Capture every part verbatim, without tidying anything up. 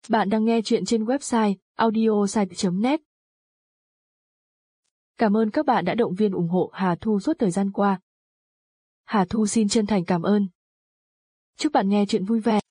Bạn đang nghe chuyện trên website audiosite chấm net. Cảm ơn các bạn đã động viên ủng hộ Hà Thu suốt thời gian qua. Hà Thu xin chân thành cảm ơn. Chúc bạn nghe chuyện vui vẻ.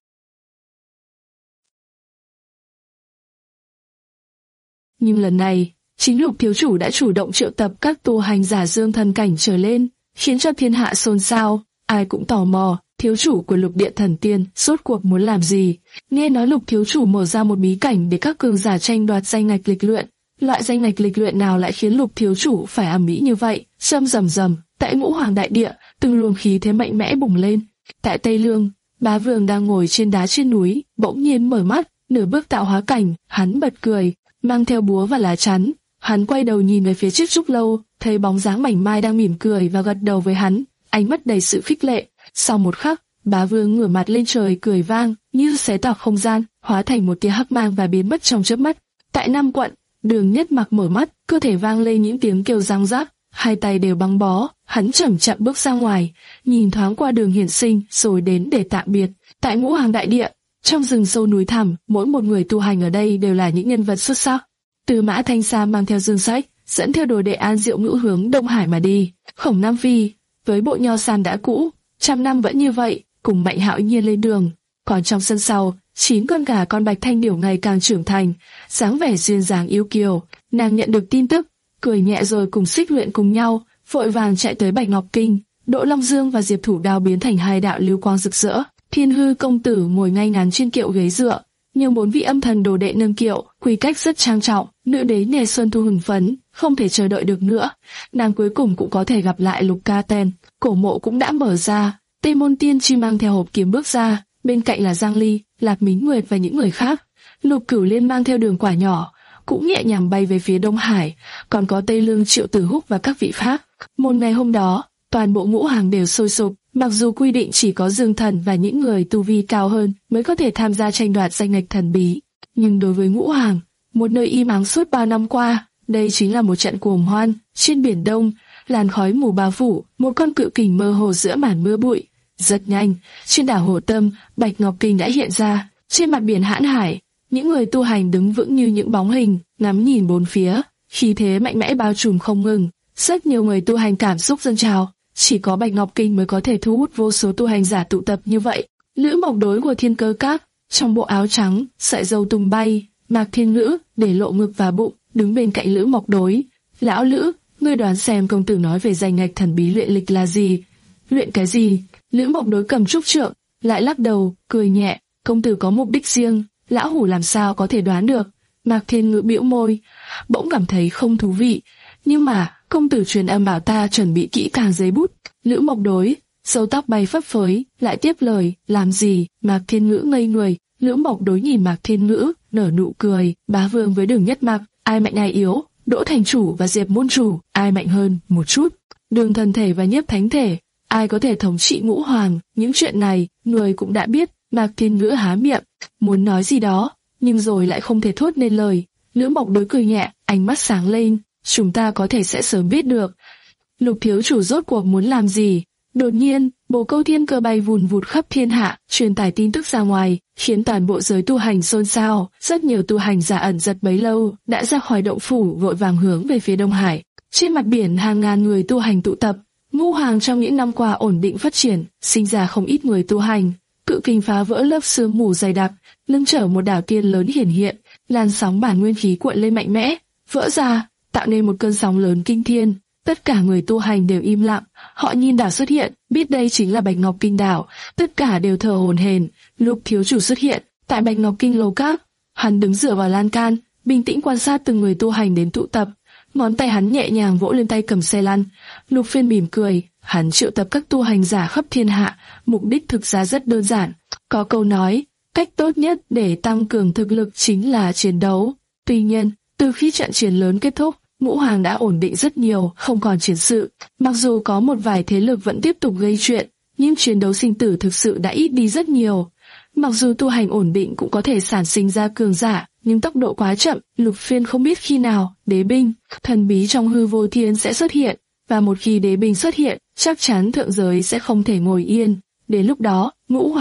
Nhưng lần này, chính Lục thiếu chủ đã chủ động triệu tập các tu hành giả dương thần cảnh trở lên, khiến cho thiên hạ xôn xao, ai cũng tò mò, thiếu chủ của Lục Điện Thần Tiên rốt cuộc muốn làm gì. Nghe nói Lục thiếu chủ mở ra một bí cảnh để các cường giả tranh đoạt danh ngạch lịch luyện, loại danh ngạch lịch luyện nào lại khiến Lục thiếu chủ phải ầm ĩ như vậy? Rầm rầm rầm, tại Ngũ Hoàng đại địa, từng luồng khí thế mạnh mẽ bùng lên. Tại Tây Lương, Bá Vương đang ngồi trên đá trên núi, bỗng nhiên mở mắt, nửa bước tạo hóa cảnh, hắn bật cười, mang theo búa và lá chắn. Hắn quay đầu nhìn về phía chiếc trúc lâu, thấy bóng dáng mảnh mai đang mỉm cười và gật đầu với hắn, ánh mắt đầy sự khích lệ. Sau một khắc, Bá Vương ngửa mặt lên trời cười vang, như xé toạc không gian, hóa thành một tia hắc mang và biến mất trong chớp mắt. Tại Nam Quận, Đường Nhất Mặc mở mắt, cơ thể vang lên những tiếng kêu răng rắc, hai tay đều băng bó, hắn chậm chậm bước ra ngoài, nhìn thoáng qua Đường Hiển Sinh rồi đến để tạm biệt. Tại Ngũ Hoàng đại địa, trong rừng sâu núi thẳm, mỗi một người tu hành ở đây đều là những nhân vật xuất sắc. Từ Mã Thanh Sa mang theo dương sách, dẫn theo đồ đệ An Diệu Ngữ hướng Đông Hải mà đi. Khổng Nam Phi với bộ nho san đã cũ, trăm năm vẫn như vậy, cùng Mạnh Hạo Nhiên lên đường. Còn trong sân sau, chín con gà con Bạch Thanh Điểu ngày càng trưởng thành, dáng vẻ duyên dáng yêu kiều. Nàng nhận được tin tức, cười nhẹ rồi cùng Xích Luyện cùng nhau, vội vàng chạy tới Bạch Ngọc Kinh. Đỗ Long Dương và Diệp Thủ Đao biến thành hai đạo lưu quang rực rỡ. Thiên Hư công tử ngồi ngay ngắn trên kiệu ghế dựa, nhưng bốn vị âm thần đồ đệ nâng kiệu, quy cách rất trang trọng. Nữ đế Nề Xuân Thu hưng phấn, không thể chờ đợi được nữa. Nàng cuối cùng cũng có thể gặp lại Lục Ca Ten. Cổ mộ cũng đã mở ra, Tây Môn Tiên Tri mang theo hộp kiếm bước ra, bên cạnh là Giang Ly, Lạc Mính Nguyệt và những người khác. Lục Cửu Liên mang theo Đường Quả Nhỏ, cũng nhẹ nhàng bay về phía Đông Hải, còn có Tây Lương Triệu Tử Húc và các vị khác. Một ngày hôm đó, toàn bộ ngũ hàng đều sôi sục. Mặc dù quy định chỉ có dương thần và những người tu vi cao hơn mới có thể tham gia tranh đoạt danh ngạch thần bí, nhưng đối với ngũ hàng, một nơi im ắng suốt ba năm qua, đây chính là một trận cuồng hoan. Trên biển Đông, làn khói mù bao phủ, một con cự kình mơ hồ giữa màn mưa bụi. Rất nhanh, trên đảo Hồ Tâm, Bạch Ngọc Kinh đã hiện ra. Trên mặt biển Hãn Hải, những người tu hành đứng vững như những bóng hình, ngắm nhìn bốn phía, khí thế mạnh mẽ bao trùm không ngừng. Rất nhiều người tu hành cảm xúc dâng trào. Chỉ có Bạch Ngọc Kinh mới có thể thu hút vô số tu hành giả tụ tập như vậy. Lữ Mộc Đối của Thiên Cơ Các, trong bộ áo trắng, sợi râu tung bay, Mạc Thiên Ngữ để lộ ngực và bụng, đứng bên cạnh Lữ Mộc Đối. Lão Lữ, ngươi đoán xem công tử nói về danh ngạch thần bí luyện lịch là gì? Luyện cái gì? Lữ Mộc Đối cầm trúc trượng, lại lắc đầu, cười nhẹ. Công tử có mục đích riêng, lão hủ làm sao có thể đoán được? Mạc Thiên Ngữ bĩu môi, bỗng cảm thấy không thú vị. Nhưng mà công tử truyền âm bảo ta chuẩn bị kỹ càng giấy bút. Lữ Mộc Đối, râu tóc bay phấp phới, lại tiếp lời, làm gì? Mạc Thiên Ngữ ngây người. Lữ Mộc Đối nhìn Mạc Thiên Ngữ, nở nụ cười. Bá Vương với Đường Nhất Mặc, ai mạnh ai yếu? Đỗ Thành Chủ và Diệp Môn Chủ, ai mạnh hơn một chút? Đường Thần Thể và Nhiếp Thánh Thể, ai có thể thống trị ngũ hoàng? Những chuyện này, người cũng đã biết. Mạc Thiên Ngữ há miệng, muốn nói gì đó, nhưng rồi lại không thể thốt nên lời. Lữ Mộc Đối cười nhẹ, ánh mắt sáng lên. Chúng ta có thể sẽ sớm biết được. Lục thiếu chủ rốt cuộc muốn làm gì? Đột nhiên, bồ câu thiên cơ bay vùn vụt khắp thiên hạ, truyền tải tin tức ra ngoài, khiến toàn bộ giới tu hành xôn xao. Rất nhiều tu hành giả ẩn giật bấy lâu đã ra khỏi động phủ, vội vàng hướng về phía Đông Hải. Trên mặt biển hàng ngàn người tu hành tụ tập. Ngũ hoàng trong những năm qua ổn định phát triển, sinh ra không ít người tu hành. Cự kình phá vỡ lớp sương mù dày đặc, lưng chở một đảo tiên lớn hiển hiện, làn sóng bản nguyên khí cuộn lên mạnh mẽ, vỡ ra, tạo nên một cơn sóng lớn kinh thiên. Tất cả người tu hành đều im lặng, họ nhìn đảo xuất hiện, biết đây chính là Bạch Ngọc Kinh đảo, tất cả đều thở hổn hển. Lục thiếu chủ xuất hiện tại Bạch Ngọc Kinh lầu các, hắn đứng dựa vào lan can, bình tĩnh quan sát từng người tu hành đến tụ tập. Ngón tay hắn nhẹ nhàng vỗ lên tay cầm xe lăn. Lục Phiên mỉm cười, hắn triệu tập các tu hành giả khắp thiên hạ, mục đích thực ra rất đơn giản. Có câu nói, cách tốt nhất để tăng cường thực lực chính là chiến đấu. Tuy nhiên, từ khi trận chiến lớn kết thúc, ngũ hoàng đã ổn định rất nhiều, không còn chiến sự. Mặc dù có một vài thế lực vẫn tiếp tục gây chuyện, nhưng chiến đấu sinh tử thực sự đã ít đi rất nhiều. Mặc dù tu hành ổn định cũng có thể sản sinh ra cường giả, nhưng tốc độ quá chậm. Lục Phiên không biết khi nào đế binh thần bí trong hư vô thiên sẽ xuất hiện, và một khi đế binh xuất hiện, chắc chắn thượng giới sẽ không thể ngồi yên. Đến lúc đó, ngũ hoàng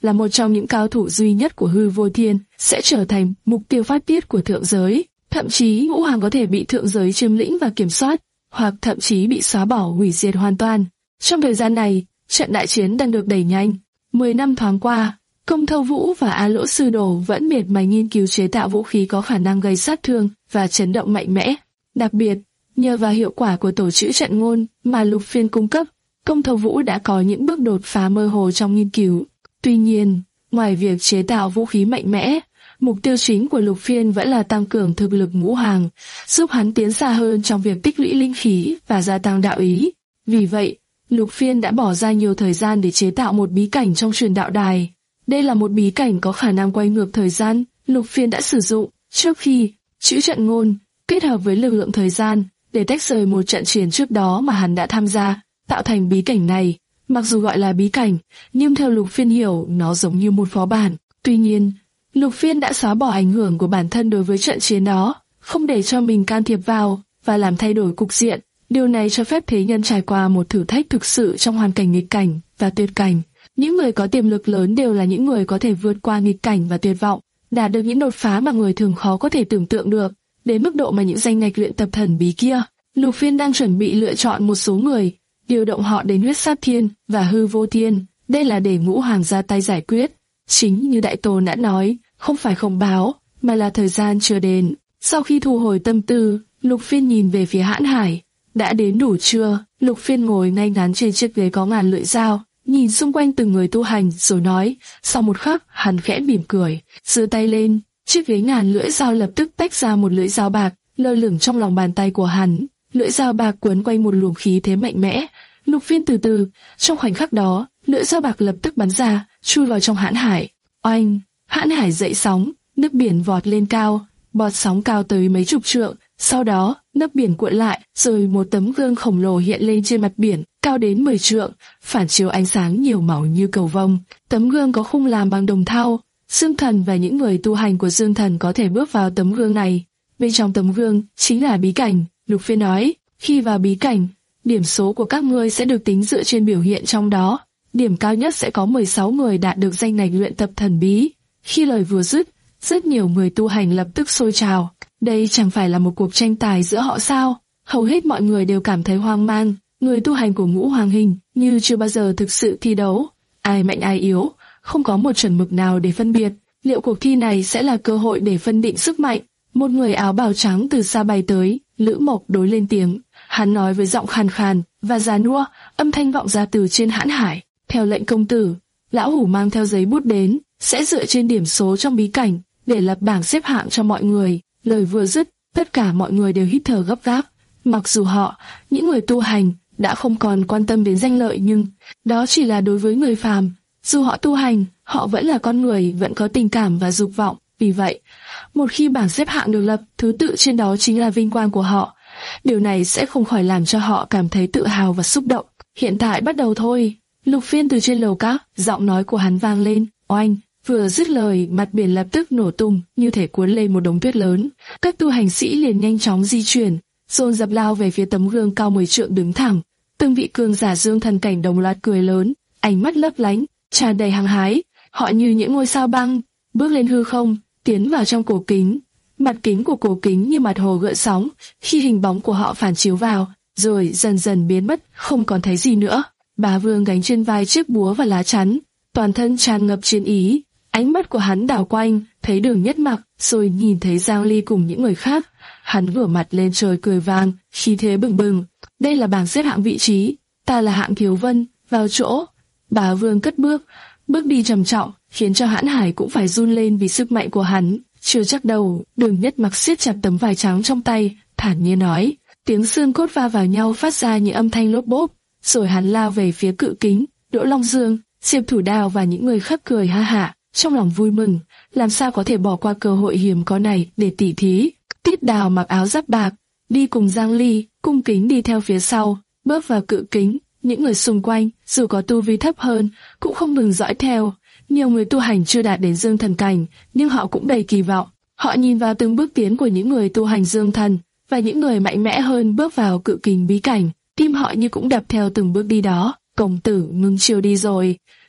là một trong những cao thủ duy nhất của hư vô thiên, sẽ trở thành mục tiêu phát tiết của thượng giới. Thậm chí ngũ hoàng có thể bị thượng giới chiếm lĩnh và kiểm soát, hoặc thậm chí bị xóa bỏ hủy diệt hoàn toàn. Trong thời gian này, trận đại chiến đang được đẩy nhanh. Mười năm thoáng qua, Công Thâu Vũ và A Lỗ Sư Đồ vẫn miệt mài nghiên cứu chế tạo vũ khí có khả năng gây sát thương và chấn động mạnh mẽ. Đặc biệt, nhờ vào hiệu quả của tổ chữ trận ngôn mà Lục Phiên cung cấp, Công Thâu Vũ đã có những bước đột phá mơ hồ trong nghiên cứu. Tuy nhiên, ngoài việc chế tạo vũ khí mạnh mẽ, mục tiêu chính của Lục Phiên vẫn là tăng cường thực lực ngũ hoàng, giúp hắn tiến xa hơn trong việc tích lũy linh khí và gia tăng đạo ý. Vì vậy, Lục Phiên đã bỏ ra nhiều thời gian để chế tạo một bí cảnh trong truyền đạo đài. Đây là một bí cảnh có khả năng quay ngược thời gian, Lục Phiên đã sử dụng trước khi chữ trận ngôn kết hợp với lực lượng thời gian để tách rời một trận chiến trước đó mà hắn đã tham gia, tạo thành bí cảnh này. Mặc dù gọi là bí cảnh, nhưng theo Lục Phiên hiểu nó giống như một phó bản. Tuy nhiên, Lục Phiên đã xóa bỏ ảnh hưởng của bản thân đối với trận chiến đó, không để cho mình can thiệp vào và làm thay đổi cục diện. Điều này cho phép thế nhân trải qua một thử thách thực sự trong hoàn cảnh nghịch cảnh và tuyệt cảnh. Những người có tiềm lực lớn đều là những người có thể vượt qua nghịch cảnh và tuyệt vọng, đạt được những đột phá mà người thường khó có thể tưởng tượng được, đến mức độ mà những danh ngạch luyện tập thần bí kia. Lục Phiên đang chuẩn bị lựa chọn một số người, điều động họ đến Huyết Sát Thiên và Hư Vô Thiên. Đây là để ngũ hoàng ra tay giải quyết. Chính như Đại Tôn đã nói, không phải không báo, mà là thời gian chưa đến. Sau khi thu hồi tâm tư, Lục Phiên nhìn về phía Hãn Hải. Đã đến đủ chưa? Lục Phiên ngồi ngay ngắn trên chiếc ghế có ngàn lưỡi dao, nhìn xung quanh từng người tu hành rồi nói. Sau một khắc, hắn khẽ mỉm cười, giơ tay lên, chiếc ghế ngàn lưỡi dao lập tức tách ra một lưỡi dao bạc, lơ lửng trong lòng bàn tay của hắn. Lưỡi dao bạc quấn quanh một luồng khí thế mạnh mẽ. Lục Phiên từ từ, trong khoảnh khắc đó, lưỡi dao bạc lập tức bắn ra, chui vào trong Hãn Hải. Oanh! Hãn Hải dậy sóng, nước biển vọt lên cao, bọt sóng cao tới mấy chục trượng. Sau đó, nước biển cuộn lại, rồi một tấm gương khổng lồ hiện lên trên mặt biển, cao đến mười trượng, phản chiếu ánh sáng nhiều màu như cầu vồng. Tấm gương có khung làm bằng đồng thau. Dương Thần và những người tu hành của Dương Thần có thể bước vào tấm gương này. Bên trong tấm gương chính là bí cảnh. Lục Phiên nói, khi vào bí cảnh, điểm số của các ngươi sẽ được tính dựa trên biểu hiện trong đó. Điểm cao nhất sẽ có mười sáu người đạt được danh ngạch luyện tập thần bí. Khi lời vừa dứt, rất nhiều người tu hành lập tức sôi trào. Đây chẳng phải là một cuộc tranh tài giữa họ sao? Hầu hết mọi người đều cảm thấy hoang mang. Người tu hành của Ngũ Hoàng Hình như chưa bao giờ thực sự thi đấu. Ai mạnh ai yếu, không có một chuẩn mực nào để phân biệt. Liệu cuộc thi này sẽ là cơ hội để phân định sức mạnh? Một người áo bào trắng từ xa bay tới, Lữ Mộc đối lên tiếng. Hắn nói với giọng khàn khàn và già nua, âm thanh vọng ra từ trên Hãn Hải. Theo lệnh công tử, lão hủ mang theo giấy bút đến, sẽ dựa trên điểm số trong bí cảnh để lập bảng xếp hạng cho mọi người. Lời vừa dứt, tất cả mọi người đều hít thở gấp gáp. Mặc dù họ, những người tu hành, đã không còn quan tâm đến danh lợi, nhưng đó chỉ là đối với người phàm. Dù họ tu hành, họ vẫn là con người, vẫn có tình cảm và dục vọng. Vì vậy, một khi bảng xếp hạng được lập, thứ tự trên đó chính là vinh quang của họ. Điều này sẽ không khỏi làm cho họ cảm thấy tự hào và xúc động. Hiện tại bắt đầu thôi. Lục Phiên từ trên lầu các, giọng nói của hắn vang lên. Oanh! Vừa dứt lời, mặt biển lập tức nổ tung, như thể cuốn lên một đống tuyết lớn. Các tu hành sĩ liền nhanh chóng di chuyển, dồn dập lao về phía tấm gương cao mười trượng đứng thẳng. Từng vị cường giả Dương Thần cảnh đồng loạt cười lớn, ánh mắt lấp lánh, tràn đầy hăng hái. Họ như những ngôi sao băng, bước lên hư không, tiến vào trong cổ kính. Mặt kính của cổ kính như mặt hồ gợn sóng, khi hình bóng của họ phản chiếu vào, rồi dần dần biến mất, không còn thấy gì nữa. Bá Vương gánh trên vai chiếc búa và lá chắn, toàn thân tràn ngập chiến ý. Ánh mắt của hắn đảo quanh, thấy Đường Nhất Mặc, rồi nhìn thấy Giang Ly cùng những người khác. Hắn ngửa mặt lên trời cười vang, khí thế bừng bừng. Đây là bảng xếp hạng vị trí, ta là hạng thiếu vân, vào chỗ. Bá Vương cất bước, bước đi trầm trọng, khiến cho Hãn Hải cũng phải run lên vì sức mạnh của hắn. Chưa chắc đâu. Đường Nhất Mặc siết chặt tấm vải trắng trong tay, thản nhiên nói. Tiếng xương cốt va vào nhau phát ra những âm thanh lốp bốp, rồi hắn lao về phía cự kính. Đỗ Long Dương, Diệp Thủ Đào và những người khác cười ha hả, trong lòng vui mừng, làm sao có thể bỏ qua cơ hội hiếm có này để tỉ thí. Tiết Đào mặc áo giáp bạc, đi cùng Giang Ly, cung kính đi theo phía sau, bước vào cự kính. Những người xung quanh, dù có tu vi thấp hơn, cũng không ngừng dõi theo. Nhiều người tu hành chưa đạt đến Dương Thần cảnh, nhưng họ cũng đầy kỳ vọng. Họ nhìn vào từng bước tiến của những người tu hành Dương Thần, và những người mạnh mẽ hơn bước vào cự kình bí cảnh, tim họ như cũng đập theo từng bước đi đó. Công tử ngưng chiều đi rồi.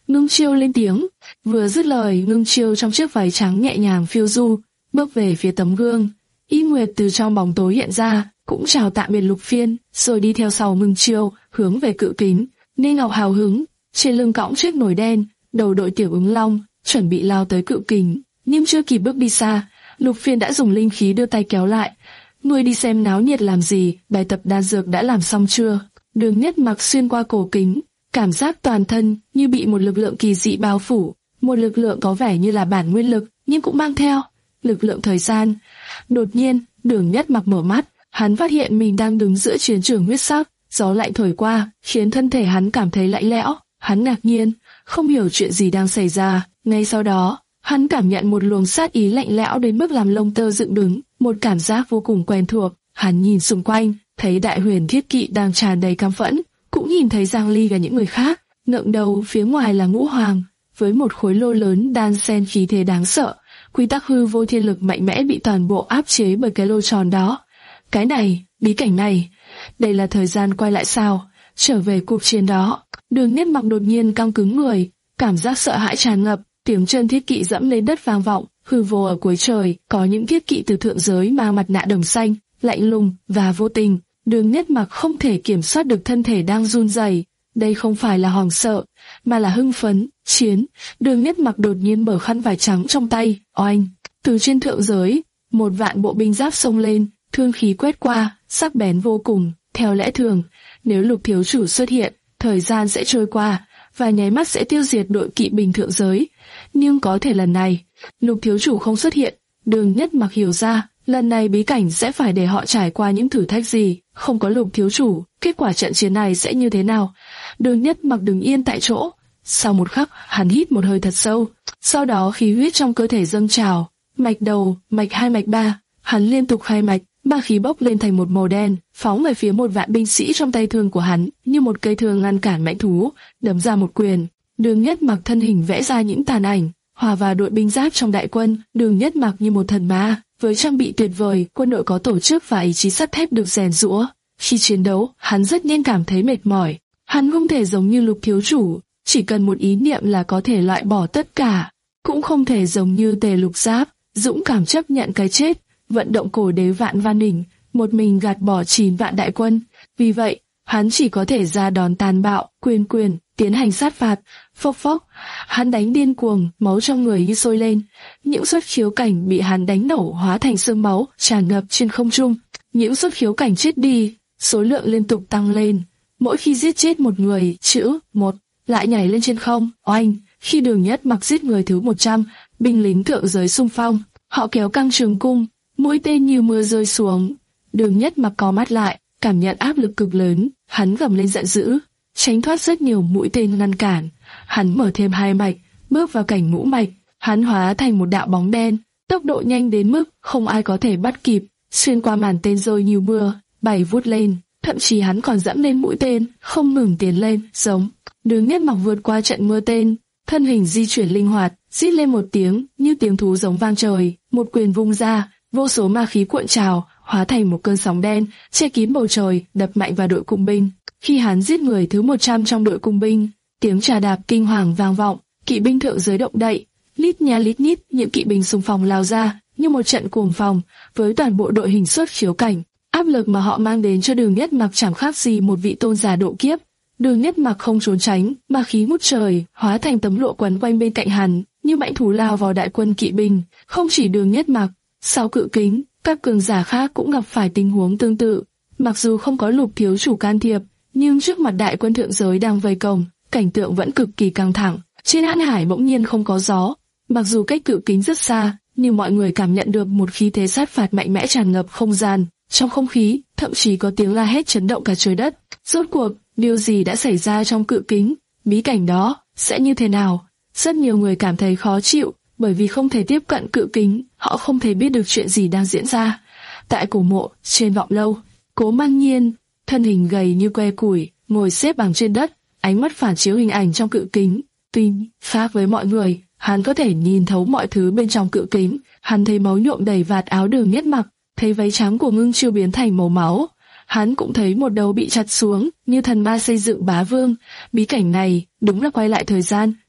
Ngưng Chiêu lên tiếng. Vừa dứt lời, Ngưng Chiêu trong chiếc váy trắng nhẹ nhàng phiêu du, bước về phía tấm gương. Y Nguyệt từ trong bóng tối hiện ra, cũng chào tạm biệt Lục Phiên, rồi đi theo sau Ngưng Chiêu, hướng về cự kính. Ninh Ngọc hào hứng, trên lưng cõng chiếc nồi đen, đầu đội tiểu ứng long, chuẩn bị lao tới cự kính. Nhưng chưa kịp bước đi xa, Lục Phiên đã dùng linh khí đưa tay kéo lại. Ngươi đi xem náo nhiệt làm gì, bài tập đan dược đã làm xong chưa? Đường Nhất Mặc xuyên qua cổ kính, cảm giác toàn thân như bị một lực lượng kỳ dị bao phủ, một lực lượng có vẻ như là bản nguyên lực, nhưng cũng mang theo lực lượng thời gian. Đột nhiên, Đường Nhất Mặc mở mắt, hắn phát hiện mình đang đứng giữa chiến trường huyết sắc, gió lạnh thổi qua, khiến thân thể hắn cảm thấy lạnh lẽo. Hắn ngạc nhiên, không hiểu chuyện gì đang xảy ra. Ngay sau đó, hắn cảm nhận một luồng sát ý lạnh lẽo đến mức làm lông tơ dựng đứng, một cảm giác vô cùng quen thuộc. Hắn nhìn xung quanh, thấy Đại Huyền Thiết Kỵ đang tràn đầy căm phẫn, cũng nhìn thấy Giang Ly và những người khác. Ngẩng đầu phía ngoài là Ngũ Hoàng, với một khối lô lớn đan xen khí thế đáng sợ. Quy tắc hư vô thiên lực mạnh mẽ bị toàn bộ áp chế bởi cái lô tròn đó. Cái này, bí cảnh này, đây là thời gian quay lại sao? Trở về cuộc chiến đó. Đường Nhất Mặc đột nhiên căng cứng người, cảm giác sợ hãi tràn ngập, tiếng chân thiết kỵ dẫm lên đất vang vọng. Hư vô ở cuối trời, có những thiết kỵ từ thượng giới mang mặt nạ đồng xanh, lạnh lùng và vô tình. Đường Nhất Mặc không thể kiểm soát được thân thể đang run rẩy. Đây không phải là hoảng sợ, mà là hưng phấn, chiến. Đường Nhất Mặc đột nhiên mở khăn vải trắng trong tay, oanh. Từ trên thượng giới, một vạn bộ binh giáp xông lên, thương khí quét qua, sắc bén vô cùng. Theo lẽ thường, nếu Lục thiếu chủ xuất hiện, thời gian sẽ trôi qua, và nháy mắt sẽ tiêu diệt đội kỵ binh thượng giới. Nhưng có thể lần này, Lục thiếu chủ không xuất hiện. Đường Nhất Mặc hiểu ra, lần này bí cảnh sẽ phải để họ trải qua những thử thách gì. Không có Lục thiếu chủ, kết quả trận chiến này sẽ như thế nào? Đường Nhất Mặc đứng yên tại chỗ. Sau một khắc, hắn hít một hơi thật sâu. Sau đó khí huyết trong cơ thể dâng trào, mạch đầu, mạch hai, mạch ba, hắn liên tục khai mạch, ba khí bốc lên thành một màu đen, phóng về phía một vạn binh sĩ trong tay thương của hắn, như một cây thương ngăn cản mãnh thú, đấm ra một quyền. Đường Nhất Mặc thân hình vẽ ra những tàn ảnh, hòa vào đội binh giáp trong đại quân. Đường Nhất Mặc như một thần ma, với trang bị tuyệt vời, quân đội có tổ chức và ý chí sắt thép được rèn giũa. Khi chiến đấu, hắn rất nhanh cảm thấy mệt mỏi. Hắn không thể giống như Lục thiếu chủ, chỉ cần một ý niệm là có thể loại bỏ tất cả, cũng không thể giống như Tề Lục Giáp, dũng cảm chấp nhận cái chết, vận động cổ đế Vạn Văn Đỉnh, một mình gạt bỏ chín vạn đại quân. Vì vậy, hắn chỉ có thể ra đòn tàn bạo, quyền quyền, tiến hành sát phạt. Phốc phốc, hắn đánh điên cuồng, máu trong người như sôi lên. Những xuất khiếu cảnh bị hắn đánh nổ hóa thành sương máu, tràn ngập trên không trung. Những xuất khiếu cảnh chết đi, số lượng liên tục tăng lên. Mỗi khi giết chết một người, chữ một lại nhảy lên trên không. Oanh, khi Đường Nhất Mặc giết người thứ một trăm, binh lính thượng giới xung phong, họ kéo căng trường cung, mũi tên như mưa rơi xuống. Đường Nhất Mặc có mắt lại, cảm nhận áp lực cực lớn, hắn gầm lên giận dữ, tránh thoát rất nhiều mũi tên ngăn cản. Hắn mở thêm hai mạch, bước vào cảnh ngũ mạch, hắn hóa thành một đạo bóng đen, tốc độ nhanh đến mức không ai có thể bắt kịp, xuyên qua màn tên rơi như mưa, bay vút lên. Thậm chí hắn còn dẫm lên mũi tên, không ngừng tiến lên, giống. Đường Nhất Mặc vượt qua trận mưa tên, thân hình di chuyển linh hoạt, rít lên một tiếng như tiếng thú giống vang trời, một quyền vung ra, vô số ma khí cuộn trào, hóa thành một cơn sóng đen, che kín bầu trời, đập mạnh vào đội cung binh. Khi hắn giết người thứ một trăm trong đội cung binh, tiếng trà đạp kinh hoàng vang vọng, kỵ binh thượng giới động đậy, lít nha lít nhít, những kỵ binh xung phong lao ra, như một trận cuồng phong, với toàn bộ đội hình xuất khiếu cảnh. Áp lực mà họ mang đến cho Đường Nhất Mặc chẳng khác gì một vị tôn giả độ kiếp. Đường Nhất Mặc không trốn tránh, mà khí ngút trời, hóa thành tấm lụa quấn quanh bên cạnh hắn, như mãnh thú lao vào đại quân kỵ binh. Không chỉ Đường Nhất Mặc, sau cự kính, các cường giả khác cũng gặp phải tình huống tương tự. Mặc dù không có Lục thiếu chủ can thiệp, nhưng trước mặt đại quân thượng giới đang vây công, cảnh tượng vẫn cực kỳ căng thẳng. Trên Hãn Hải bỗng nhiên không có gió, mặc dù cách cự kính rất xa, nhưng mọi người cảm nhận được một khí thế sát phạt mạnh mẽ tràn ngập không gian. Trong không khí, thậm chí có tiếng la hét chấn động cả trời đất. Rốt cuộc, điều gì đã xảy ra trong cự kính? Bí cảnh đó sẽ như thế nào? Rất nhiều người cảm thấy khó chịu, bởi vì không thể tiếp cận cự kính, họ không thể biết được chuyện gì đang diễn ra. Tại cổ mộ, trên vọng lâu, Cố Mang Nhiên, thân hình gầy như que củi, ngồi xếp bằng trên đất, ánh mắt phản chiếu hình ảnh trong cự kính. Tuy khác với mọi người, hắn có thể nhìn thấu mọi thứ bên trong cự kính. Hắn thấy máu nhuộm đầy vạt áo Đường Nhất Mặc, thấy váy trắng của Ngưng Chiêu biến thành màu máu. Hắn cũng thấy một đầu bị chặt xuống, như thần ma xây dựng bá vương. Bí cảnh này đúng là quay lại thời gian,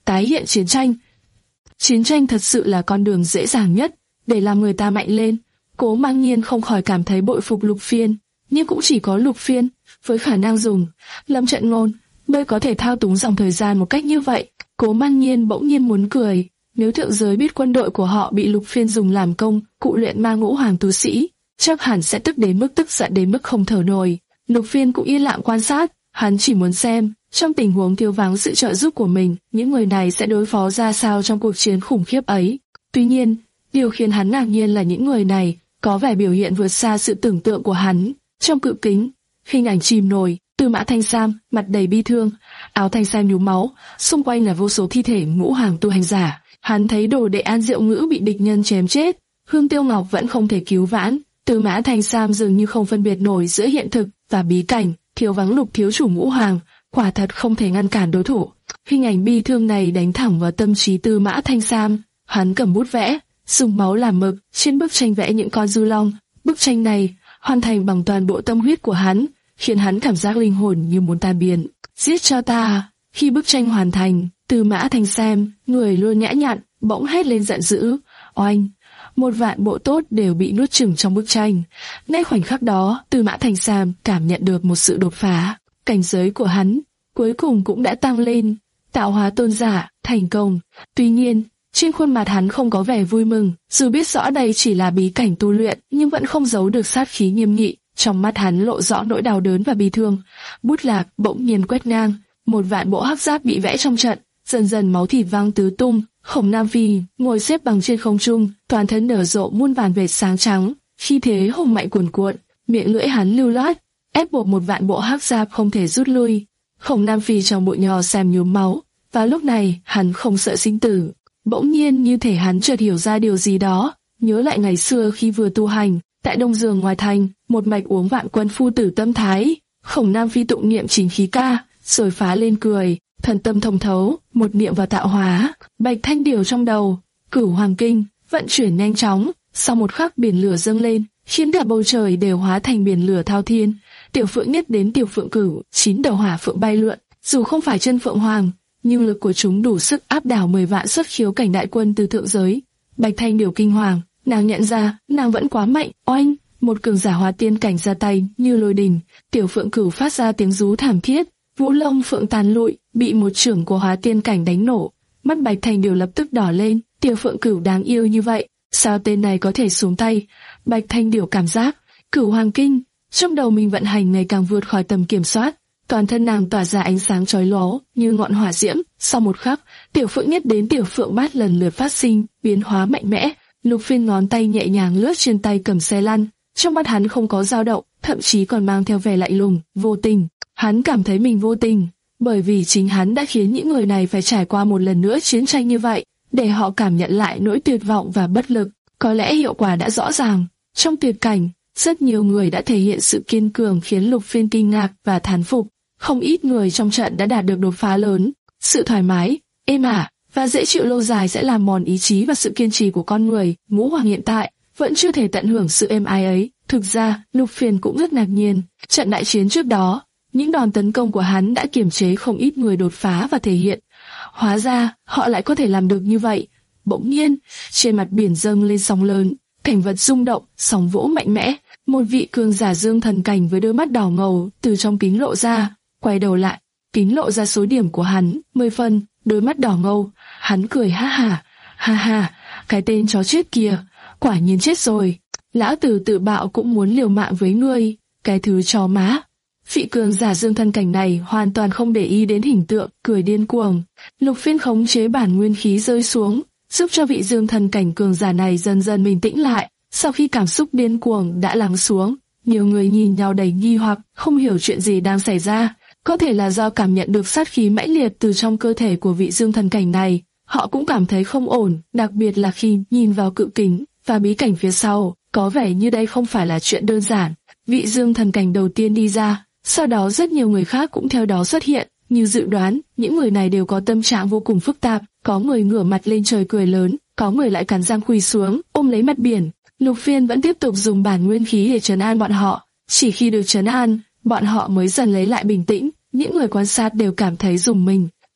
tái hiện chiến tranh. Chiến tranh thật sự là con đường dễ dàng nhất để làm người ta mạnh lên. Cố Mang Nhiên không khỏi cảm thấy bội phục Lục Phiên, nhưng cũng chỉ có Lục Phiên với khả năng dùng lâm trận ngôn mới có thể thao túng dòng thời gian một cách như vậy. Cố Mang Nhiên bỗng nhiên muốn cười, nếu thượng giới biết quân đội của họ bị Lục Phiên dùng làm công cụ luyện ma ngũ hoàng tu sĩ, chắc hẳn sẽ tức đến mức tức giận đến mức không thở nổi. Lục Phiên cũng yên lặng quan sát, hắn chỉ muốn xem trong tình huống thiếu vắng sự trợ giúp của mình, những người này sẽ đối phó ra sao trong cuộc chiến khủng khiếp ấy. Tuy nhiên, điều khiến hắn ngạc nhiên là những người này có vẻ biểu hiện vượt xa sự tưởng tượng của hắn. Trong cự kính, hình ảnh chìm nổi, Tư Mã Thanh Sam mặt đầy bi thương, áo thanh sam nhúm máu, xung quanh là vô số thi thể ngũ hoàng tu hành giả. Hắn thấy đồ đệ An Diệu Ngữ bị địch nhân chém chết, Hương Tiêu Ngọc vẫn không thể cứu vãn. Tư Mã Thanh Sam dường như không phân biệt nổi giữa hiện thực và bí cảnh, thiếu vắng Lục thiếu chủ ngũ hoàng, quả thật không thể ngăn cản đối thủ. Hình ảnh bi thương này đánh thẳng vào tâm trí Tư Mã Thanh Sam. Hắn cầm bút vẽ, dùng máu làm mực, trên bức tranh vẽ những con du long. Bức tranh này hoàn thành bằng toàn bộ tâm huyết của hắn, khiến hắn cảm giác linh hồn như muốn tan biến. Giết cho ta! Khi bức tranh hoàn thành, Tư Mã Thanh Sam, người luôn nhã nhặn, bỗng hét lên giận dữ. Oanh! Một vạn bộ tốt đều bị nuốt chửng trong bức tranh. Ngay khoảnh khắc đó, Tư Mã Thanh Sam cảm nhận được một sự đột phá. Cảnh giới của hắn cuối cùng cũng đã tăng lên, tạo hóa tôn giả thành công. Tuy nhiên, trên khuôn mặt hắn không có vẻ vui mừng, dù biết rõ đây chỉ là bí cảnh tu luyện, nhưng vẫn không giấu được sát khí nghiêm nghị. Trong mắt hắn lộ rõ nỗi đau đớn và bi thương. Bút lạc bỗng nhiên quét ngang, một vạn bộ hắc giáp bị vẽ trong trận, dần dần máu thịt văng tứ tung. Khổng Nam Phi ngồi xếp bằng trên không trung, toàn thân nở rộ muôn vàn vệt sáng trắng, khi thế hùng mạnh cuồn cuộn, miệng lưỡi hắn lưu loát, ép buộc một vạn bộ hắc giáp không thể rút lui. Khổng Nam Phi trong bụi nhò xem nhuốm máu, và lúc này hắn không sợ sinh tử. Bỗng nhiên như thể hắn chợt hiểu ra điều gì đó, nhớ lại ngày xưa khi vừa tu hành tại Đông Dương ngoài thành, một mạch uống vạn quân phu tử tâm thái. Khổng Nam Phi tụng niệm chính khí ca, rồi phá lên cười, thần tâm thông thấu, một niệm vào tạo hóa. Bạch thanh điểu trong đầu, Cửu Hoàng Kinh vận chuyển nhanh chóng, sau một khắc biển lửa dâng lên, khiến cả bầu trời đều hóa thành biển lửa thao thiên. Tiểu phượng nhất đến tiểu phượng cửu, chín đầu hỏa phượng bay lượn, dù không phải chân phượng hoàng, nhưng lực của chúng đủ sức áp đảo mười vạn xuất khiếu cảnh đại quân từ thượng giới. Bạch thanh điểu kinh hoàng, nàng nhận ra nàng vẫn quá mạnh. Oanh! Một cường giả hóa tiên cảnh ra tay như lôi đình, tiểu phượng cửu phát ra tiếng rú thảm thiết, vũ lông phượng tàn lụi, bị một chưởng của hóa tiên cảnh đánh nổ. Mắt Bạch thanh điểu lập tức đỏ lên, tiểu phượng cửu đáng yêu như vậy, sao tên này có thể xuống tay? Bạch thanh điểu cảm giác Cửu Hoàng Kinh trong đầu mình vận hành ngày càng vượt khỏi tầm kiểm soát, toàn thân nàng tỏa ra ánh sáng chói lóa như ngọn hỏa diễm. Sau một khắc, tiểu phượng nhất đến tiểu phượng bát lần lượt phát sinh biến hóa mạnh mẽ. Lục Phiên ngón tay nhẹ nhàng lướt trên tay cầm xe lăn, trong mắt hắn không có dao động, thậm chí còn mang theo vẻ lạnh lùng, vô tình. Hắn cảm thấy mình vô tình, bởi vì chính hắn đã khiến những người này phải trải qua một lần nữa chiến tranh như vậy, để họ cảm nhận lại nỗi tuyệt vọng và bất lực. Có lẽ hiệu quả đã rõ ràng. Trong tuyệt cảnh, rất nhiều người đã thể hiện sự kiên cường khiến Lục Phiên kinh ngạc và thán phục. Không ít người trong trận đã đạt được đột phá lớn. Sự thoải mái, êm ả và dễ chịu lâu dài sẽ làm mòn ý chí và sự kiên trì của con người. Ngũ Hoàng hiện tại vẫn chưa thể tận hưởng sự êm ái ấy. Thực ra, Lục Phiên cũng rất ngạc nhiên. Trận đại chiến trước đó, những đòn tấn công của hắn đã kiềm chế không ít người đột phá và thể hiện. Hóa ra, họ lại có thể làm được như vậy. Bỗng nhiên, trên mặt biển dâng lên sóng lớn, cảnh vật rung động, sóng vỗ mạnh mẽ. Một vị cường giả dương thần cảnh với đôi mắt đỏ ngầu từ trong kính lộ ra, quay đầu lại, kính lộ ra số điểm của hắn, mười phân, đôi mắt đỏ ngầu. Hắn cười ha ha, ha ha, cái tên chó chết kia, quả nhiên chết rồi. Lão tử tự bạo cũng muốn liều mạng với ngươi, cái thứ chó má. Vị cường giả dương thân cảnh này hoàn toàn không để ý đến hình tượng, cười điên cuồng. Lục Phiên khống chế bản nguyên khí rơi xuống, giúp cho vị dương thần cảnh cường giả này dần dần bình tĩnh lại. Sau khi cảm xúc điên cuồng đã lắng xuống, nhiều người nhìn nhau đầy nghi hoặc, không hiểu chuyện gì đang xảy ra. Có thể là do cảm nhận được sát khí mãnh liệt từ trong cơ thể của vị dương thần cảnh này, họ cũng cảm thấy không ổn, đặc biệt là khi nhìn vào cự kính và bí cảnh phía sau, có vẻ như đây không phải là chuyện đơn giản. Vị dương thần cảnh đầu tiên đi ra, sau đó rất nhiều người khác cũng theo đó xuất hiện. Như dự đoán, những người này đều có tâm trạng vô cùng phức tạp, có người ngửa mặt lên trời cười lớn, có người lại cắn răng quỳ xuống, ôm lấy mặt biển. Lục Phiên vẫn tiếp tục dùng bản nguyên khí để trấn an bọn họ. Chỉ khi được trấn an, bọn họ mới dần lấy lại bình tĩnh. Những người quan sát đều cảm thấy rùng mình.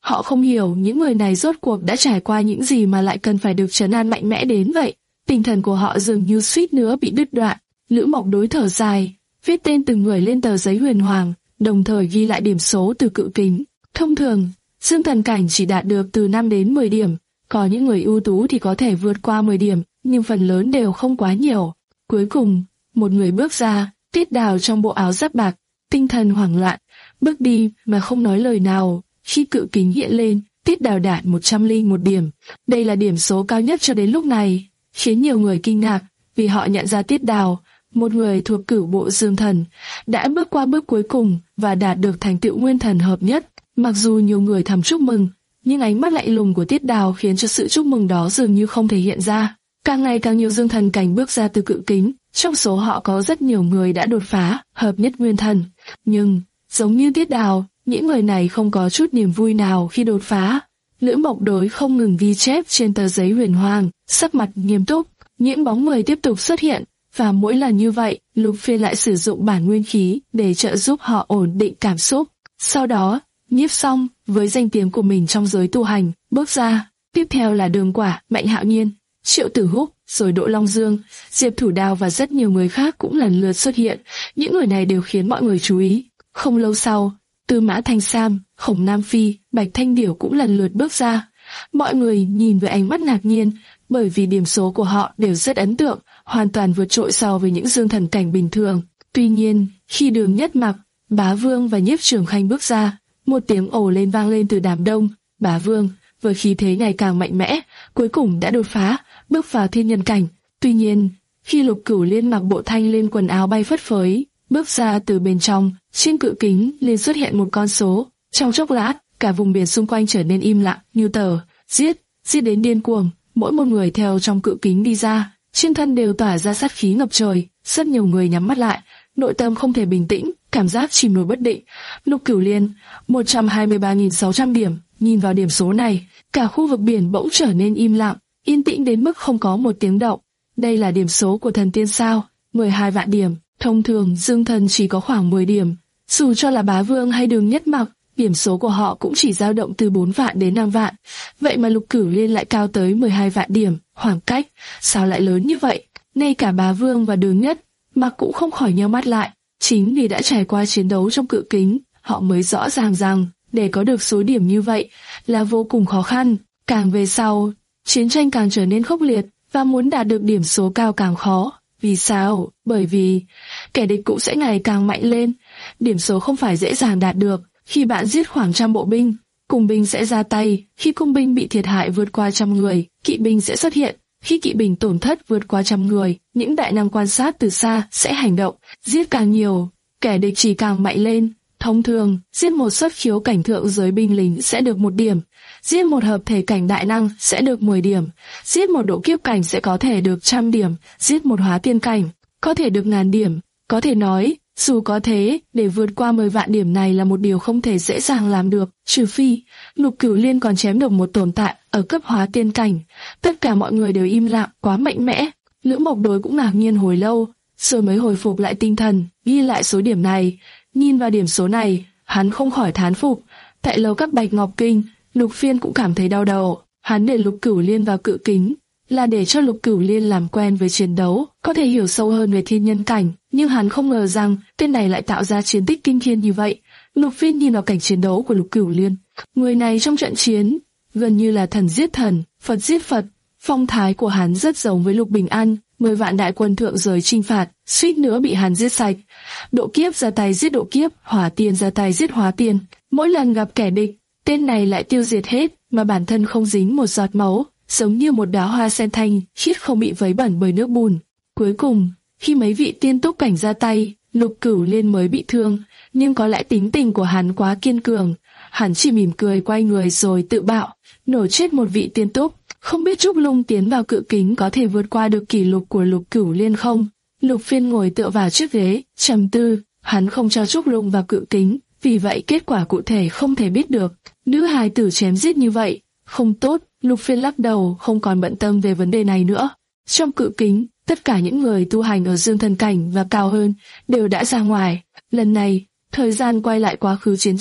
Họ không hiểu những người này rốt cuộc đã trải qua những gì mà lại cần phải được trấn an mạnh mẽ đến vậy. Tinh thần của họ dường như suýt nữa bị đứt đoạn. Lữ Mộc Đối thở dài, viết tên từng người lên tờ giấy huyền hoàng, đồng thời ghi lại điểm số từ cự kính. Thông thường, dương thần cảnh chỉ đạt được từ năm đến mười điểm, có những người ưu tú thì có thể vượt qua mười điểm, nhưng phần lớn đều không quá nhiều. Cuối cùng, một người bước ra, Tiết Đào trong bộ áo giáp bạc, tinh thần hoảng loạn, bước đi mà không nói lời nào. Khi cự kính hiện lên, Tiết Đào đạt một trăm lẻ một điểm. Đây là điểm số cao nhất cho đến lúc này, khiến nhiều người kinh ngạc, vì họ nhận ra Tiết Đào, một người thuộc cửu bộ dương thần, đã bước qua bước cuối cùng và đạt được thành tựu nguyên thần hợp nhất. Mặc dù nhiều người thầm chúc mừng, nhưng ánh mắt lạnh lùng của Tiết Đào khiến cho sự chúc mừng đó dường như không thể hiện ra. Càng ngày càng nhiều dương thần cảnh bước ra từ cự kính, trong số họ có rất nhiều người đã đột phá, hợp nhất nguyên thần. Nhưng, giống như Tiết Đào, những người này không có chút niềm vui nào khi đột phá. Lữ Mộc Đối không ngừng ghi chép trên tờ giấy huyền hoàng, sắc mặt nghiêm túc. Những bóng người tiếp tục xuất hiện, và mỗi lần như vậy, Lục Phiên lại sử dụng bản nguyên khí để trợ giúp họ ổn định cảm xúc. Sau đó, Nhiếp Song với danh tiếng của mình trong giới tu hành bước ra. Tiếp theo là Đường Quả, Mạnh Hạo Nhiên, Triệu Tử Húc, rồi Đỗ Long Dương, Diệp Thủ Đao và rất nhiều người khác cũng lần lượt xuất hiện. Những người này đều khiến mọi người chú ý. Không lâu sau, Tư Mã Thanh Sam, Khổng Nam Phi, Bạch Thanh Điểu cũng lần lượt bước ra. Mọi người nhìn với ánh mắt ngạc nhiên, bởi vì điểm số của họ đều rất ấn tượng, hoàn toàn vượt trội so với những dương thần cảnh bình thường. Tuy nhiên, khi Đường Nhất Mặc, Bá Vương và Nhiếp Trường Khanh bước ra, một tiếng ồ lên vang lên từ đám đông. Bá Vương, với khí thế ngày càng mạnh mẽ, cuối cùng đã đột phá, bước vào thiên nhân cảnh. Tuy nhiên, khi Lục Cửu Liên mặc bộ thanh liên quần áo bay phất phới, bước ra từ bên trong, trên cự kính liền xuất hiện một con số. Trong chốc lát, cả vùng biển xung quanh trở nên im lặng như tờ. Giết, giết đến điên cuồng. Mỗi một người theo trong cự kính đi ra, trên thân đều tỏa ra sát khí ngập trời. Rất nhiều người nhắm mắt lại, nội tâm không thể bình tĩnh, cảm giác chìm nổi bất định. Lục Cửu Liên, một trăm hai mươi ba nghìn sáu trăm điểm. Nhìn vào điểm số này, cả khu vực biển bỗng trở nên im lặng, yên tĩnh đến mức không có một tiếng động. Đây là điểm số của thần tiên sao? mười hai vạn điểm. Thông thường dương thần chỉ có khoảng mười điểm. Dù cho là Bá Vương hay Đường Nhất Mặc, điểm số của họ cũng chỉ dao động từ bốn vạn đến năm vạn. Vậy mà Lục Cửu Liên lại cao tới mười hai vạn điểm. Khoảng cách sao lại lớn như vậy? Ngay cả Bá Vương và Đường Nhất Mặc cũng không khỏi nheo mắt lại. Chính vì đã trải qua chiến đấu trong cự kính, họ mới rõ ràng rằng để có được số điểm như vậy là vô cùng khó khăn. Càng về sau, chiến tranh càng trở nên khốc liệt, và muốn đạt được điểm số cao càng khó. Vì sao? Bởi vì kẻ địch cũng sẽ ngày càng mạnh lên. Điểm số không phải dễ dàng đạt được. Khi bạn giết khoảng trăm bộ binh, cung binh sẽ ra tay. Khi cung binh bị thiệt hại vượt qua trăm người, kỵ binh sẽ xuất hiện. Khi kỵ binh tổn thất vượt qua trăm người, những đại năng quan sát từ xa sẽ hành động. Giết càng nhiều, kẻ địch chỉ càng mạnh lên. Thông thường, giết một xuất khiếu cảnh thượng giới binh lính sẽ được một điểm, giết một hợp thể cảnh đại năng sẽ được mười điểm, giết một độ kiếp cảnh sẽ có thể được trăm điểm, giết một hóa tiên cảnh có thể được ngàn điểm. Có thể nói, dù có thế, để vượt qua mười vạn điểm này là một điều không thể dễ dàng làm được, trừ phi Lục Cửu Liên còn chém được một tồn tại ở cấp hóa tiên cảnh. Tất cả mọi người đều im lặng, quá mạnh mẽ. Lữ Mộc Đối cũng ngạc nhiên hồi lâu, rồi mới hồi phục lại tinh thần, ghi lại số điểm này. Nhìn vào điểm số này, hắn không khỏi thán phục. Tại lầu các Bạch Ngọc Kinh, Lục Phiên cũng cảm thấy đau đầu. Hắn để Lục Cửu Liên vào cự kính là để cho Lục Cửu Liên làm quen với chiến đấu, có thể hiểu sâu hơn về thiên nhân cảnh. Nhưng hắn không ngờ rằng tên này lại tạo ra chiến tích kinh thiên như vậy. Lục Phiên nhìn vào cảnh chiến đấu của Lục Cửu Liên, người này trong trận chiến gần như là thần giết thần, Phật giết Phật. Phong thái của hắn rất giống với Lục Bình An, mười vạn đại quân thượng giới chinh phạt, suýt nữa bị hắn giết sạch. Độ kiếp ra tay giết độ kiếp, hỏa tiên ra tay giết hóa tiên. Mỗi lần gặp kẻ địch, tên này lại tiêu diệt hết, mà bản thân không dính một giọt máu, giống như một đóa hoa sen thanh, khiết không bị vấy bẩn bởi nước bùn. Cuối cùng, khi mấy vị tiên túc cảnh ra tay, Lục Cửu Liên mới bị thương, nhưng có lẽ tính tình của hắn quá kiên cường, hắn chỉ mỉm cười quay người rồi tự bạo, nổ chết một vị tiên túc. Không biết Trúc Lung tiến vào cự kính có thể vượt qua được kỷ lục của Lục Cửu Liên không? Lục Phiên ngồi tựa vào chiếc ghế, trầm tư. Hắn không cho Trúc Lung vào cự kính, vì vậy kết quả cụ thể không thể biết được. Nữ hài tử chém giết như vậy, không tốt. Lục Phiên lắc đầu, không còn bận tâm về vấn đề này nữa. Trong cự kính, tất cả những người tu hành ở dương thần cảnh và cao hơn đều đã ra ngoài. Lần này, thời gian quay lại quá khứ chiến tranh.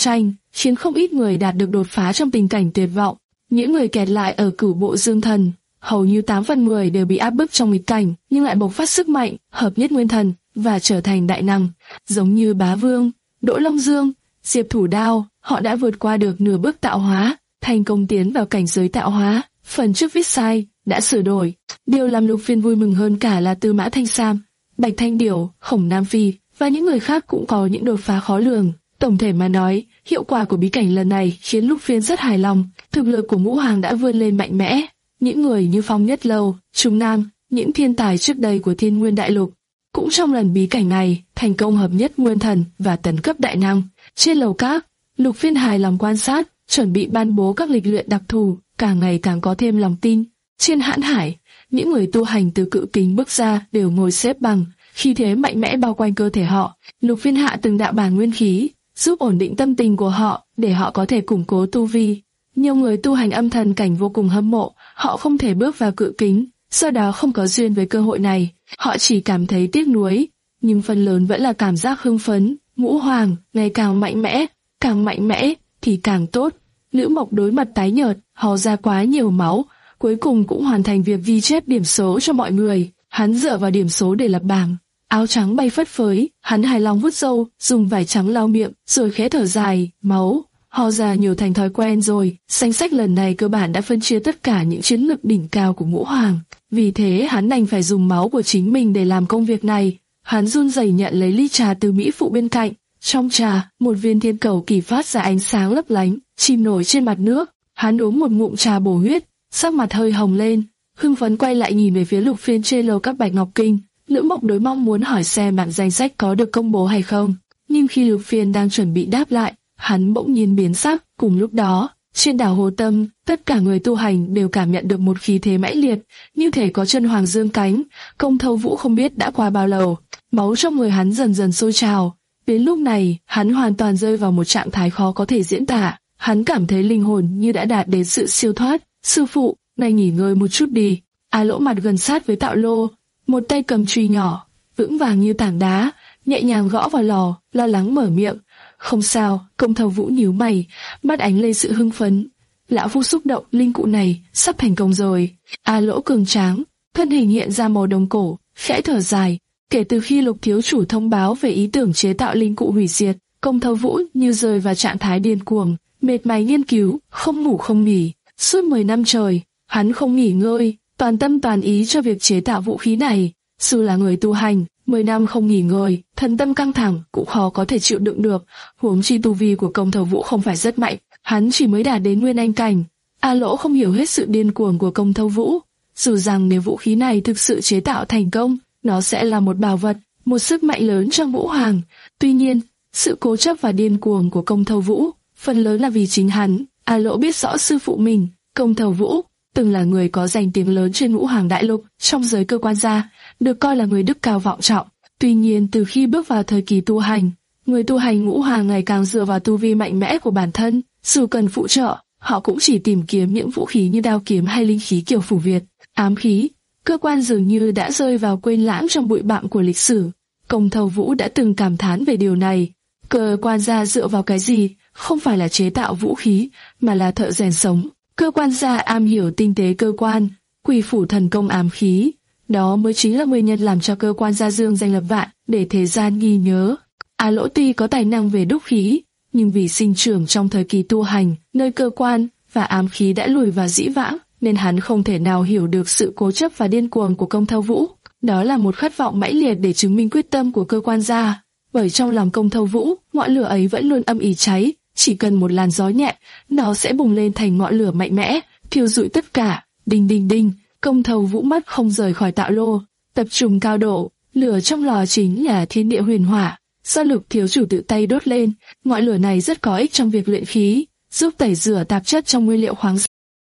khiến không ít người đạt được đột phá trong tình cảnh tuyệt vọng. Những người kẹt lại ở cửu bộ dương thần, hầu như tám phần mười đều bị áp bức trong nghịch cảnh, nhưng lại bộc phát sức mạnh, hợp nhất nguyên thần và trở thành đại năng, giống như Bá Vương, Đỗ Long Dương, Diệp Thủ Đao. Họ đã vượt qua được nửa bước tạo hóa, thành công tiến vào cảnh giới tạo hóa. Phần trước viết sai, đã sửa đổi. Điều làm Lục Phiên vui mừng hơn cả là Tư Mã Thanh Sam, Bạch Thanh Điểu, Khổng Nam Phi và những người khác cũng có những đột phá khó lường. Tổng thể mà nói, hiệu quả của bí cảnh lần này khiến Lục Phiên rất hài lòng. Thực lực của Ngũ Hoàng đã vươn lên mạnh mẽ. Những người như Phong Nhất Lâu, Trung Nam, những thiên tài trước đây của Thiên Nguyên Đại Lục, cũng trong lần bí cảnh này thành công hợp nhất nguyên thần và tấn cấp đại năng. Trên lầu các, Lục Phiên hài lòng quan sát, chuẩn bị ban bố các lịch luyện đặc thù, càng ngày càng có thêm lòng tin. Trên Hãn Hải, những người tu hành từ cự kính bước ra đều ngồi xếp bằng, khí thế mạnh mẽ bao quanh cơ thể họ. Lục Phiên hạ từng đạo bản nguyên khí, giúp ổn định tâm tình của họ, để họ có thể củng cố tu vi. Nhiều người tu hành âm thần cảnh vô cùng hâm mộ, họ không thể bước vào cự kính, do đó không có duyên với cơ hội này. Họ chỉ cảm thấy tiếc nuối, nhưng phần lớn vẫn là cảm giác hưng phấn. Ngũ Hoàng ngày càng mạnh mẽ, càng mạnh mẽ thì càng tốt. Lữ Mộc đối mặt tái nhợt, ho ra quá nhiều máu, cuối cùng cũng hoàn thành việc ghi chép điểm số cho mọi người. Hắn dựa vào điểm số để lập bảng. Áo trắng bay phất phới, hắn hài lòng vuốt râu, dùng vải trắng lau miệng, rồi khẽ thở dài, máu, ho ra nhiều thành thói quen rồi. Danh sách lần này cơ bản đã phân chia tất cả những chiến lược đỉnh cao của Ngũ Hoàng, vì thế hắn đành phải dùng máu của chính mình để làm công việc này. Hắn run rẩy nhận lấy ly trà từ mỹ phụ bên cạnh. Trong trà, một viên thiên cầu kỳ phát ra ánh sáng lấp lánh, chìm nổi trên mặt nước. Hắn uống một ngụm trà bổ huyết, sắc mặt hơi hồng lên, hưng phấn quay lại nhìn về phía Lục Phiên trên lầu các Bạch Ngọc Kinh. Lữ Mộc đối mong muốn hỏi xem bản danh sách có được công bố hay không, nhưng khi Lục Phiên đang chuẩn bị đáp lại, hắn bỗng nhiên biến sắc. Cùng lúc đó, trên đảo Hồ Tâm, tất cả người tu hành đều cảm nhận được một khí thế mãnh liệt, như thể có chân hoàng dương cánh. Công Thâu Vũ không biết đã qua bao lâu, máu trong người hắn dần dần sôi trào. Đến lúc này, hắn hoàn toàn rơi vào một trạng thái khó có thể diễn tả. Hắn cảm thấy linh hồn như đã đạt đến sự siêu thoát. Sư phụ, này nghỉ ngơi một chút đi. A Lỗ mặt gần sát với Tạo Lô, một tay cầm chùy nhỏ, vững vàng như tảng đá, nhẹ nhàng gõ vào lò, lo lắng mở miệng. Không sao. Công Thâu Vũ nhíu mày, mắt ánh lên sự hưng phấn. Lão phu xúc động, linh cụ này sắp thành công rồi. A Lỗ cường tráng, thân hình hiện ra màu đồng cổ, khẽ thở dài. Kể từ khi Lục thiếu chủ thông báo về ý tưởng chế tạo linh cụ hủy diệt, Công Thâu Vũ như rơi vào trạng thái điên cuồng, mệt mỏi nghiên cứu, không ngủ không nghỉ. Suốt mười năm trời, hắn không nghỉ ngơi, toàn tâm toàn ý cho việc chế tạo vũ khí này. Dù là người tu hành, mười năm không nghỉ ngơi, thần tâm căng thẳng cũng khó có thể chịu đựng được. Huống chi tu vi của Công Thâu Vũ không phải rất mạnh, hắn chỉ mới đạt đến nguyên anh cảnh. A Lỗ không hiểu hết sự điên cuồng của Công Thâu Vũ, dù rằng nếu vũ khí này thực sự chế tạo thành công, nó sẽ là một bảo vật, một sức mạnh lớn trong Ngũ Hoàng. Tuy nhiên, sự cố chấp và điên cuồng của Công Thâu Vũ phần lớn là vì chính hắn. A Lỗ biết rõ sư phụ mình, Công Thâu Vũ, từng là người có danh tiếng lớn trên Ngũ Hoàng Đại Lục, trong giới cơ quan gia, được coi là người đức cao vọng trọng. Tuy nhiên, từ khi bước vào thời kỳ tu hành, người tu hành Ngũ Hoàng ngày càng dựa vào tu vi mạnh mẽ của bản thân. Dù cần phụ trợ, họ cũng chỉ tìm kiếm những vũ khí như đao kiếm hay linh khí kiểu phủ Việt, ám khí. Cơ quan dường như đã rơi vào quên lãng trong bụi bặm của lịch sử. Công Thâu Vũ đã từng cảm thán về điều này. Cơ quan gia dựa vào cái gì? Không phải là chế tạo vũ khí, mà là thợ rèn sống. Cơ quan gia am hiểu tinh tế cơ quan, quỷ phủ thần công ám khí. Đó mới chính là nguyên nhân làm cho cơ quan gia dương danh lập vạn, để thế gian ghi nhớ. A Lỗ tuy có tài năng về đúc khí, nhưng vì sinh trưởng trong thời kỳ tu hành, nơi cơ quan và ám khí đã lùi vào dĩ vãng, nên hắn không thể nào hiểu được sự cố chấp và điên cuồng của Công Thâu Vũ. Đó là một khát vọng mãnh liệt để chứng minh quyết tâm của cơ quan gia. Bởi trong lòng Công Thâu Vũ, ngọn lửa ấy vẫn luôn âm ỉ cháy, chỉ cần một làn gió nhẹ, nó sẽ bùng lên thành ngọn lửa mạnh mẽ, thiêu rụi tất cả. Đinh đinh đinh, Công Thâu Vũ mắt không rời khỏi Tạo Lô, tập trung cao độ. Lửa trong lò chính là thiên địa huyền hỏa, do Lục thiếu chủ tự tay đốt lên. Ngọn lửa này rất có ích trong việc luyện khí, giúp tẩy rửa tạp chất trong nguyên liệu khoáng sản.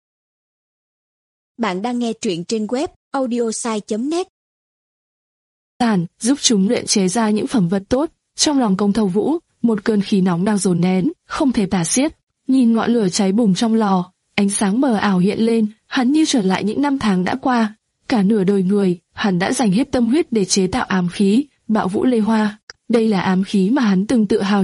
Bạn đang nghe truyện trên web audiosai chấm net. Tàn, giúp chúng luyện chế ra những phẩm vật tốt. Trong lòng Công Thâu Vũ, một cơn khí nóng đang dồn nén, không thể tả xiết. Nhìn ngọn lửa cháy bùng trong lò, ánh sáng mờ ảo hiện lên, hắn như trở lại những năm tháng đã qua. Cả nửa đời người, hắn đã dành hết tâm huyết để chế tạo ám khí, Bạo Vũ Lê Hoa. Đây là ám khí mà hắn từng tự hào nhất,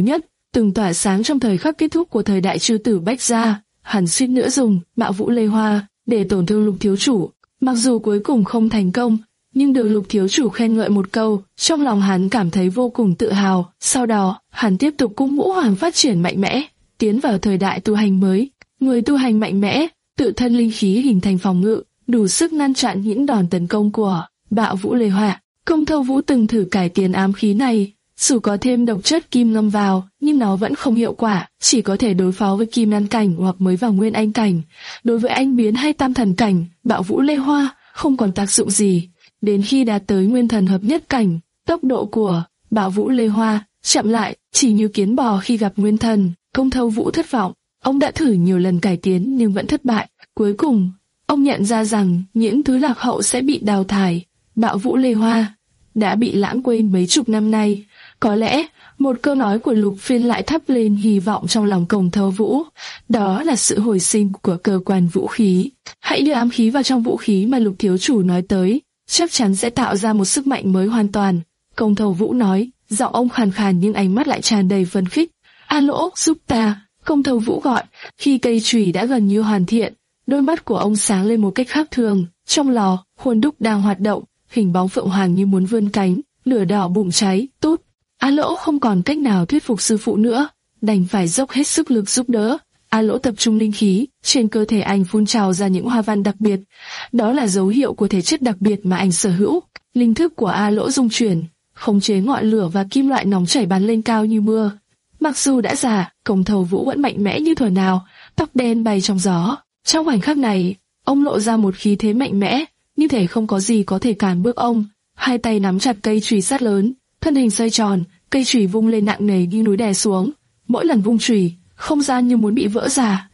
từng tỏa sáng trong thời khắc kết thúc của thời đại chư tử Bách Gia. Hắn suýt nữa dùng Bạo Vũ Lê Hoa để tổn thương Lục thiếu chủ, mặc dù cuối cùng không thành công, nhưng được Lục thiếu chủ khen ngợi một câu, trong lòng hắn cảm thấy vô cùng tự hào. Sau đó, hắn tiếp tục cung Ngũ Hoàng phát triển mạnh mẽ, tiến vào thời đại tu hành mới. Người tu hành mạnh mẽ, tự thân linh khí hình thành phòng ngự, đủ sức ngăn chặn những đòn tấn công của Bạo Vũ Lê Hoa. Công Thâu Vũ từng thử cải tiến ám khí này, dù có thêm độc chất kim ngâm vào, nhưng nó vẫn không hiệu quả, chỉ có thể đối phó với kim đan cảnh hoặc mới vào nguyên anh cảnh. Đối với anh biến hay tam thần cảnh, Bạo Vũ Lê Hoa không còn tác dụng gì. Đến khi đạt tới nguyên thần hợp nhất cảnh, tốc độ của Bạo Vũ Lê Hoa chậm lại, chỉ như kiến bò khi gặp nguyên thần. Công Thâu Vũ thất vọng, ông đã thử nhiều lần cải tiến nhưng vẫn thất bại. Cuối cùng, ông nhận ra rằng những thứ lạc hậu sẽ bị đào thải. Bạo Vũ Lê Hoa đã bị lãng quên mấy chục năm nay. Có lẽ, một câu nói của Lục Phiên lại thắp lên hy vọng trong lòng Công Thâu Vũ, đó là sự hồi sinh của cơ quan vũ khí. Hãy đưa ám khí vào trong vũ khí mà Lục thiếu chủ nói tới, chắc chắn sẽ tạo ra một sức mạnh mới hoàn toàn. Công Thâu Vũ nói, giọng ông khàn khàn nhưng ánh mắt lại tràn đầy phấn khích. A Lỗ, giúp ta, Công Thâu Vũ gọi. Khi cây chùy đã gần như hoàn thiện, đôi mắt của ông sáng lên một cách khác thường. Trong lò, khuôn đúc đang hoạt động, hình bóng phượng hoàng như muốn vươn cánh, lửa đỏ bùng cháy, tút. A Lỗ không còn cách nào thuyết phục sư phụ nữa, đành phải dốc hết sức lực giúp đỡ. A Lỗ tập trung linh khí, trên cơ thể anh phun trào ra những hoa văn đặc biệt. Đó là dấu hiệu của thể chất đặc biệt mà anh sở hữu. Linh thức của A Lỗ dung chuyển, khống chế ngọn lửa và kim loại nóng chảy bắn lên cao như mưa. Mặc dù đã già, Công Thâu Vũ vẫn mạnh mẽ như thuở nào, tóc đen bay trong gió. Trong khoảnh khắc này, ông lộ ra một khí thế mạnh mẽ, như thể không có gì có thể cản bước ông. Hai tay nắm chặt cây chùy sắt lớn, thân hình xoay tròn, cây chùy vung lên nặng nề như núi đè xuống. Mỗi lần vung chùy, không gian như muốn bị vỡ ra.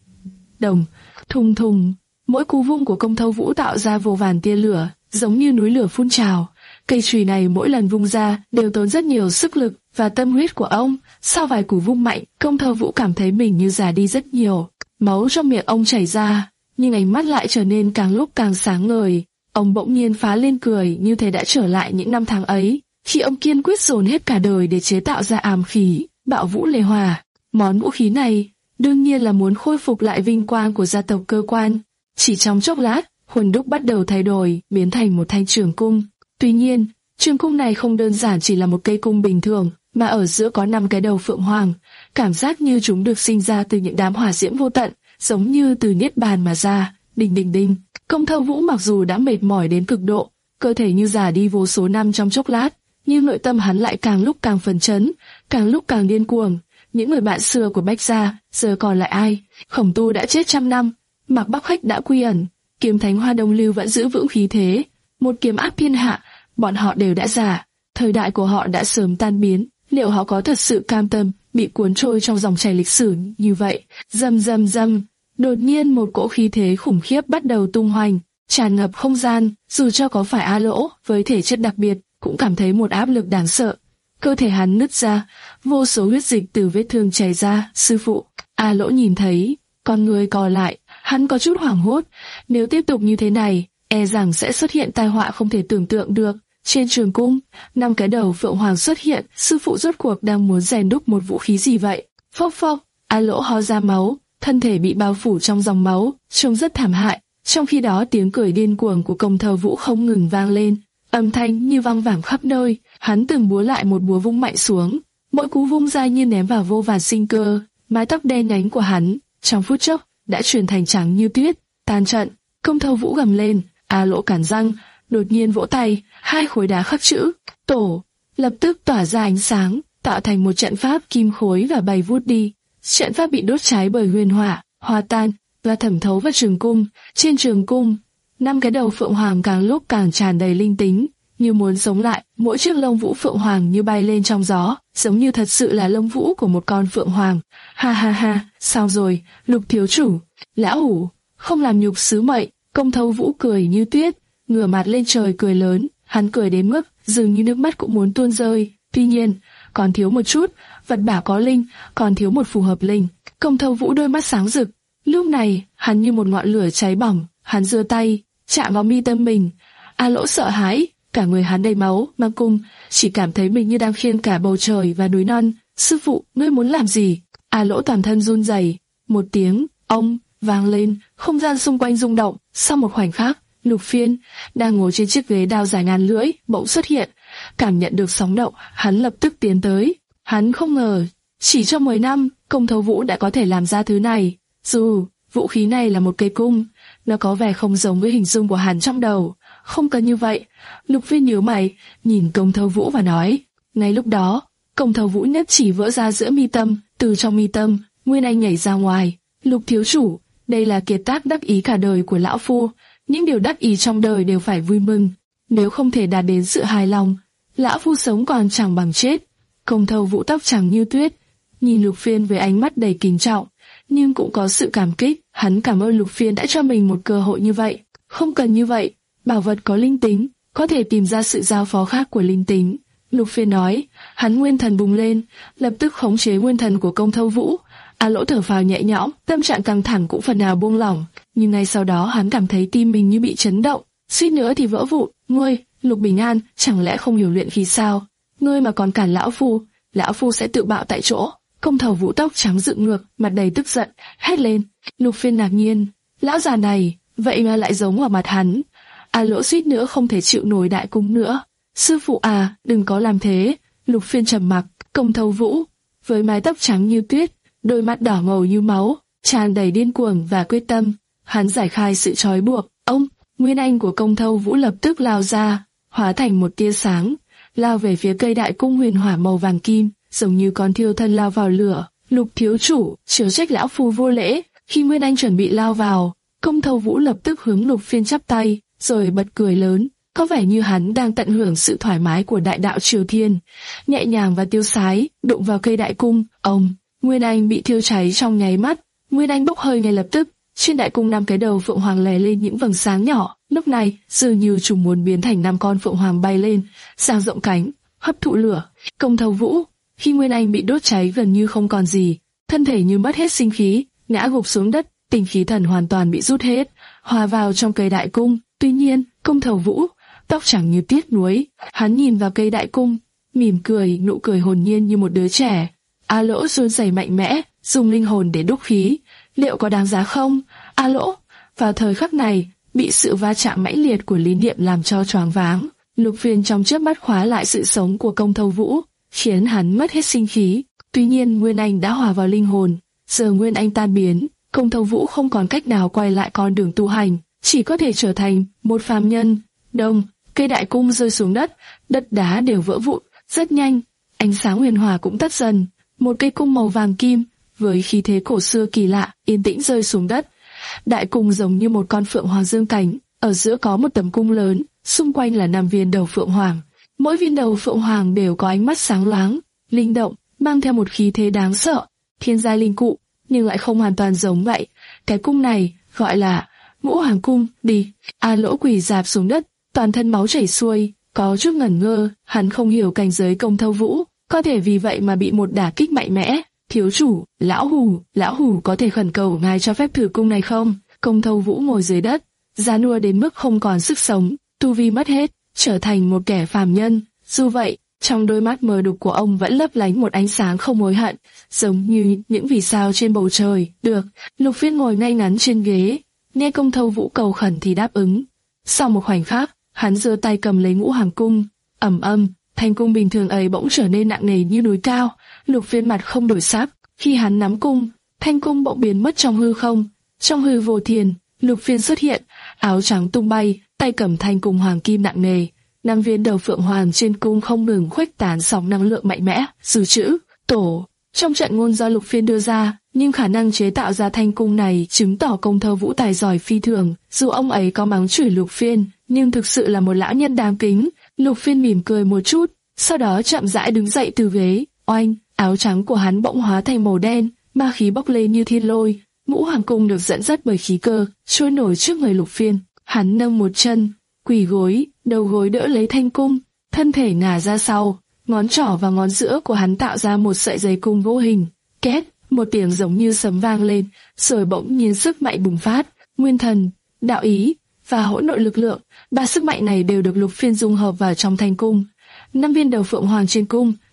Đồng, thùng thùng, mỗi cú vung của Công Thâu Vũ tạo ra vô vàn tia lửa, giống như núi lửa phun trào. Cây chùy này mỗi lần vung ra đều tốn rất nhiều sức lực và tâm huyết của ông. Sau vài cú vung mạnh, Công Thâu Vũ cảm thấy mình như già đi rất nhiều. Máu trong miệng ông chảy ra, nhưng ánh mắt lại trở nên càng lúc càng sáng ngời. Ông bỗng nhiên phá lên cười như thể đã trở lại những năm tháng ấy, khi ông kiên quyết dồn hết cả đời để chế tạo ra ám khí Bạo Vũ Lê Hoa. Món vũ khí này đương nhiên là muốn khôi phục lại vinh quang của gia tộc Cơ Quan. Chỉ trong chốc lát, khuôn đúc bắt đầu thay đổi, biến thành một thanh trường cung. Tuy nhiên, trường cung này không đơn giản chỉ là một cây cung bình thường, mà ở giữa có năm cái đầu phượng hoàng, cảm giác như chúng được sinh ra từ những đám hỏa diễm vô tận, giống như từ niết bàn mà ra. Đinh đinh đinh. Công Thâu Vũ mặc dù đã mệt mỏi đến cực độ, cơ thể như già đi vô số năm trong chốc lát, nhưng nội tâm hắn lại càng lúc càng phấn chấn, càng lúc càng điên cuồng. Những người bạn xưa của Bách Gia giờ còn lại ai? Khổng Tu đã chết trăm năm, Mạc Bắc Khách đã quy ẩn, Kiếm Thánh Hoa Đông Lưu vẫn giữ vững khí thế, một kiếm áp thiên hạ. Bọn họ đều đã già, thời đại của họ đã sớm tan biến. Liệu họ có thật sự cam tâm bị cuốn trôi trong dòng chảy lịch sử như vậy? Rầm rầm rầm. Đột nhiên một cỗ khí thế khủng khiếp bắt đầu tung hoành, tràn ngập không gian. Dù cho có phải A Lỗ với thể chất đặc biệt, cũng cảm thấy một áp lực đáng sợ. Cơ thể hắn nứt ra, vô số huyết dịch từ vết thương chảy ra. Sư phụ, A Lỗ nhìn thấy, con người co lại, hắn có chút hoảng hốt. Nếu tiếp tục như thế này, e rằng sẽ xuất hiện tai họa không thể tưởng tượng được. Trên trường cung, năm cái đầu phượng hoàng xuất hiện. Sư phụ rốt cuộc đang muốn rèn đúc một vũ khí gì vậy? Phốc phốc, A Lỗ ho ra máu, thân thể bị bao phủ trong dòng máu, trông rất thảm hại. Trong khi đó tiếng cười điên cuồng của Công Thâu Vũ không ngừng vang lên, âm thanh như vang vẳng khắp nơi. Hắn từng búa lại một búa vung mạnh xuống, mỗi cú vung ra như ném vào vô vàn sinh cơ. Mái tóc đen nhánh của hắn trong phút chốc đã chuyển thành trắng như tuyết. Tan trận. Công Thâu Vũ gầm lên. A Lỗ cắn răng, đột nhiên vỗ tay, hai khối đá khắc chữ tổ lập tức tỏa ra ánh sáng, tạo thành một trận pháp kim khối và bay vút đi. Trận pháp bị đốt cháy bởi huyền hỏa, hòa tan và thẩm thấu vào trường cung. Trên trường cung, năm cái đầu phượng hoàng càng lúc càng tràn đầy linh tính, như muốn sống lại. Mỗi chiếc lông vũ phượng hoàng như bay lên trong gió, giống như thật sự là lông vũ của một con phượng hoàng. Ha ha ha, sao rồi, Lục thiếu chủ? Lão hủ không làm nhục sứ mệnh. Công Thâu Vũ cười như tuyết, ngửa mặt lên trời cười lớn. Hắn cười đến mức dường như nước mắt cũng muốn tuôn rơi. Tuy nhiên, còn thiếu một chút, vật bảo có linh, còn thiếu một phù hợp linh. Công Thâu Vũ đôi mắt sáng rực. Lúc này, hắn như một ngọn lửa cháy bỏng. Hắn giơ tay, chạm vào mi tâm mình. A Lỗ sợ hãi, cả người hắn đầy máu, mang cung, chỉ cảm thấy mình như đang khiêng cả bầu trời và núi non. Sư phụ, ngươi muốn làm gì? A Lỗ toàn thân run rẩy, một tiếng ông vang lên, không gian xung quanh rung động. Sau một khoảnh khắc, Lục Phiên đang ngồi trên chiếc ghế đao dài ngàn lưỡi bỗng xuất hiện, cảm nhận được sóng động, hắn lập tức tiến tới. Hắn không ngờ, chỉ trong mười năm, Công Thâu Vũ đã có thể làm ra thứ này. Dù vũ khí này là một cây cung, nó có vẻ không giống với hình dung của hắn trong đầu. Không cần như vậy. Lục Phiên nhíu mày, nhìn Công Thâu Vũ và nói. Ngay lúc đó, Công Thâu Vũ nhất chỉ vỡ ra giữa mi tâm, từ trong mi tâm, Nguyên Anh nhảy ra ngoài. Lục thiếu chủ, đây là kiệt tác đắc ý cả đời của lão phu. Những điều đắc ý trong đời đều phải vui mừng. Nếu không thể đạt đến sự hài lòng, lão phu sống còn chẳng bằng chết. Công Thâu Vũ tóc trắng như tuyết, nhìn Lục Phiên với ánh mắt đầy kính trọng, nhưng cũng có sự cảm kích. Hắn cảm ơn Lục Phiên đã cho mình một cơ hội như vậy. Không cần như vậy, bảo vật có linh tính, có thể tìm ra sự giao phó khác của linh tính. Lục Phiên nói. Hắn nguyên thần bùng lên, lập tức khống chế nguyên thần của Công Thâu Vũ. A Lỗ thở phào nhẹ nhõm, tâm trạng căng thẳng cũng phần nào buông lỏng, nhưng ngay sau đó hắn cảm thấy tim mình như bị chấn động, suýt nữa thì vỡ vụn. Ngươi, Lục Bình An, chẳng lẽ không hiểu luyện khí sao? Ngươi mà còn cản lão phu, lão phu sẽ tự bạo tại chỗ. Công Thâu Vũ tóc trắng dựng ngược, mặt đầy tức giận, hét lên. Lục Phiên ngạc nhiên, lão già này, vậy mà lại giống vào mặt hắn. A Lỗ suýt nữa không thể chịu nổi đại cung nữa. Sư phụ à, đừng có làm thế. Lục Phiên trầm mặc. Công Thâu Vũ, với mái tóc trắng như tuyết, đôi mắt đỏ ngầu như máu, tràn đầy điên cuồng và quyết tâm. Hắn giải khai sự trói buộc. Ông, Nguyên Anh của Công Thâu Vũ lập tức lao ra, hóa thành một tia sáng, lao về phía cây đại cung huyền hỏa màu vàng kim, giống như con thiêu thân lao vào lửa. Lục thiếu chủ, chớ trách lão phu vô lễ. Khi Nguyên Anh chuẩn bị lao vào, Công Thâu Vũ lập tức hướng Lục Phiên chắp tay, rồi bật cười lớn, có vẻ như hắn đang tận hưởng sự thoải mái của đại đạo Triều Thiên. Nhẹ nhàng và tiêu sái, đụng vào cây đại cung, ông, Nguyên Anh bị thiêu cháy trong nháy mắt. Nguyên Anh bốc hơi ngay lập tức, trên đại cung năm cái đầu phượng hoàng lè lên những vầng sáng nhỏ. Lúc này, dường như chúng muốn biến thành năm con phượng hoàng bay lên, dang rộng cánh, hấp thụ lửa. Công Thâu Vũ, khi Nguyên Anh bị đốt cháy gần như không còn gì, thân thể như mất hết sinh khí, ngã gục xuống đất, tinh khí thần hoàn toàn bị rút hết, hòa vào trong cây đại cung. Tuy nhiên, Công Thâu Vũ, tóc trắng như tiết núi, hắn nhìn vào cây đại cung, mỉm cười, nụ cười hồn nhiên như một đứa trẻ. A Lỗ run rẩy mạnh mẽ, dùng linh hồn để đúc khí, liệu có đáng giá không? A Lỗ, vào thời khắc này, bị sự va chạm mãnh liệt của lý niệm làm cho choáng váng. Lục Phiên trong chớp mắt khóa lại sự sống của Công Thâu Vũ, khiến hắn mất hết sinh khí. Tuy nhiên Nguyên Anh đã hòa vào linh hồn, giờ Nguyên Anh tan biến, Công Thâu Vũ không còn cách nào quay lại con đường tu hành, chỉ có thể trở thành một phàm nhân. Đông, cây đại cung rơi xuống đất, đất đá đều vỡ vụn. Rất nhanh, ánh sáng huyền hòa cũng tắt dần. Một cây cung màu vàng kim, với khí thế cổ xưa kỳ lạ, yên tĩnh rơi xuống đất. Đại cung giống như một con phượng hoàng dương cánh, ở giữa có một tấm cung lớn, xung quanh là năm viên đầu phượng hoàng. Mỗi viên đầu phượng hoàng đều có ánh mắt sáng loáng, linh động, mang theo một khí thế đáng sợ, thiên giai linh cụ, nhưng lại không hoàn toàn giống vậy. Cái cung này gọi là Ngũ Hoàng cung. Đi. A Lỗ quỳ rạp xuống đất, toàn thân máu chảy xuôi, có chút ngẩn ngơ. Hắn không hiểu cảnh giới Công Thâu Vũ, có thể vì vậy mà bị một đả kích mạnh mẽ. Thiếu chủ, lão hủ, lão hủ có thể khẩn cầu ngài cho phép thử cung này không? Công Thâu Vũ ngồi dưới đất, già nua đến mức không còn sức sống, tu vi mất hết, trở thành một kẻ phàm nhân. Dù vậy, trong đôi mắt mờ đục của ông vẫn lấp lánh một ánh sáng không hối hận, giống như những vì sao trên bầu trời. Được. Lục Phiên ngồi ngay ngắn trên ghế, nghe Công Thâu Vũ cầu khẩn thì đáp ứng. Sau một khoảnh khắc, hắn giơ tay cầm lấy Ngũ Hoàng cung, ầm ầm, thanh cung bình thường ấy bỗng trở nên nặng nề như núi cao. Lục Phiên mặt không đổi sắc, khi hắn nắm cung, thanh cung bỗng biến mất trong hư không. Trong hư vô thiền, Lục Phiên xuất hiện, áo trắng tung bay, tay cầm thanh cung hoàng kim nặng nề. Năm viên đầu phượng hoàng trên cung không ngừng khuếch tán sóng năng lượng mạnh mẽ. Dự trữ tổ trong trận ngôn do Lục Phiên đưa ra, nhưng khả năng chế tạo ra thanh cung này chứng tỏ Công Thâu Vũ tài giỏi phi thường. Dù ông ấy có mắng chửi Lục Phiên, nhưng thực sự là một lão nhân đáng kính. Lục Phiên mỉm cười một chút, sau đó chậm rãi đứng dậy từ ghế. Oanh, áo trắng của hắn bỗng hóa thành màu đen, ma khí bốc lên như thiên lôi. Ngũ Hoàng cung được dẫn dắt bởi khí cơ, trôi nổi trước người Lục Phiên. Hắn nâng một chân, quỳ gối, đầu gối đỡ lấy thanh cung, thân thể ngả ra sau, ngón trỏ và ngón giữa của hắn tạo ra một sợi dây cung vô hình. Két, một tiếng giống như sấm vang lên, rồi bỗng nhiên sức mạnh bùng phát. Nguyên thần, đạo ý và hỗn nội lực lượng, ba sức mạnh này đều được Lục Phiên dung hợp vào trong thanh cung. Năm viên đầu phượng hoàng trên cung